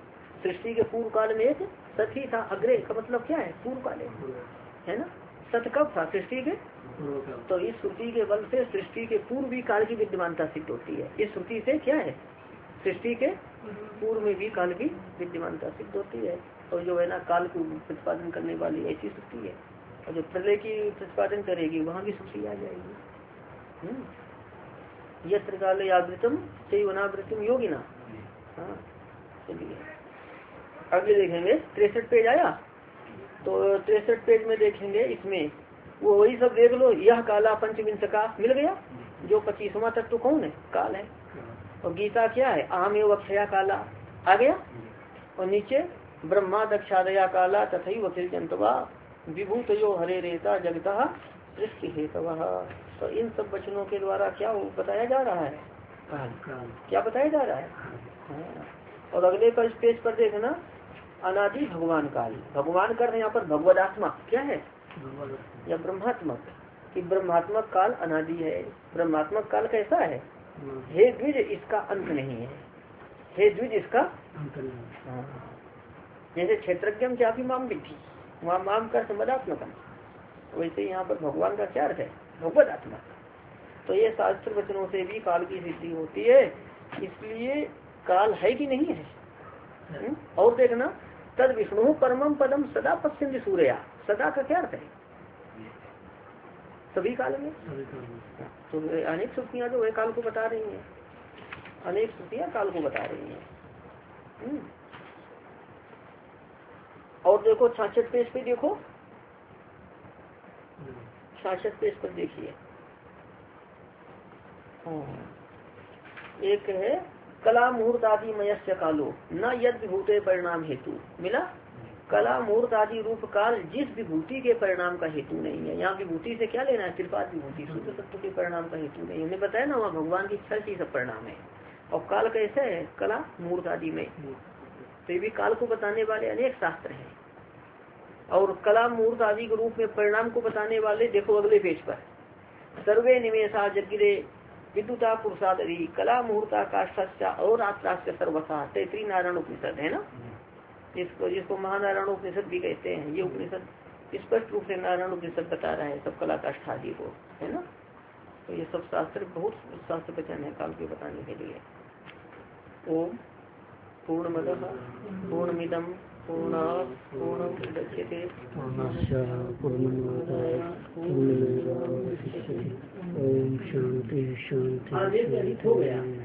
सृष्टि के पूर्व काल में एक सत ही था। अग्रे का मतलब क्या है? पूर्व काले, है ना। सत कब था? सृष्टि के। तो इस श्रुति के बल से सृष्टि के पूर्व भी काल की विद्यमानता सिद्ध होती है। इस श्रुति से क्या है? सृष्टि के पूर्व में भी काल की विद्यमानता सिद्ध होती है। और जो है ना काल को प्रतिपादन करने वाली ऐसी श्रुति है। और जो प्रलय की प्रतिपादन करेगी वहाँ भी श्रुति आ जाएगी। यत्र काले आवृतम चैवनावृतम योगिना। हाँ चलिए आगे देखेंगे। 63 पेज आया। तो 63 पेज में देखेंगे, इसमें वो वही सब देख लो। यह काला पंचविंशका मिल गया, जो 25वां तत्व कौन है? काल है। और गीता क्या है? अहम एवं अक्षया काला आ गया। और नीचे ब्रह्मा दक्षादया काला तथैव अखिल जंतवा विभूत यो हरे रेता जगता सृष्टि हेतवः। तो इन सब वचनों के द्वारा क्या बताया जा रहा है? काल। क्या बताया जा रहा है? हाँ। और अगले पर पेज पर देखना, अनादि भगवान काल। भगवान कर यहाँ पर भगवदात्मक क्या है? या ब्रह्मात्मक। कि ब्रह्मात्मक काल अनादि है। ब्रह्मात्मक काल कैसा है? हे द्विज इसका अंत नहीं है। हे द्विज इसका अंत नहीं। जैसे क्षेत्रज्ञ क्या भी माम विधि, वहाँ माम का संबदात्मक, वैसे यहाँ पर भगवान का क्या अर्थ है? भगवदात्मक। तो ये शास्त्र वचनों से भी काल की सिद्धि होती है। इसलिए काल है कि नहीं है? और देखना, तद विष्णु परमम पदम सदा पश्चिम सूर्या। सदा का क्या अर्थ है? सभी काल में। तो अनेक श्रुतियाँ जो है काल को बता रही हैं। अनेक श्रुतियाँ काल को बता रही हैं। और देखो 66 पेज पे देखो, 66 पेज पर देखिए। एक है कला मुहूर्त आदि मयस्य कालो न यद विभूते परिणाम हेतु। मिला? कला मुहूर्त आदि रूप काल जिस विभूति के परिणाम का हेतु नहीं है। यहाँ विभूति से क्या लेना है? त्रिपाद विभूति, शुद्ध तत्व के परिणाम का हेतु नहीं। हमने बताया ना वहाँ भगवान की इच्छा से सब परिणाम है। और काल कैसे है? कला मुहूर्त आदि में। तो ये भी काल को बताने वाले अनेक शास्त्र हैं। और कला मुहूर्त आदि के रूप में परिणाम को बताने वाले देखो अगले पेज पर, सर्वे निमेषा जगिरे विद्युता पुरुषादि कला मुहूर्ता काष्ठा और आत्रास्य सर्वथा। तैतरी नारायण उपनिषद है ना, जिसको महानारायण उपनिषद भी कहते हैं। ये उपनिषद स्पष्ट रूप से नारायण उपनिषद बता रहा है सब कला काष्ठा आदि को, है ना। तो ये सब शास्त्र, बहुत शास्त्र वचन है काल के बताने के लिए। ओम पूर्णमदः पूर्णमिदं पूर्णात् पूर्णमुदच्यते पूर्णस्य पूर्णमादाय पूर्णमेवावशिष्यते। ओम शांति शांति शांति।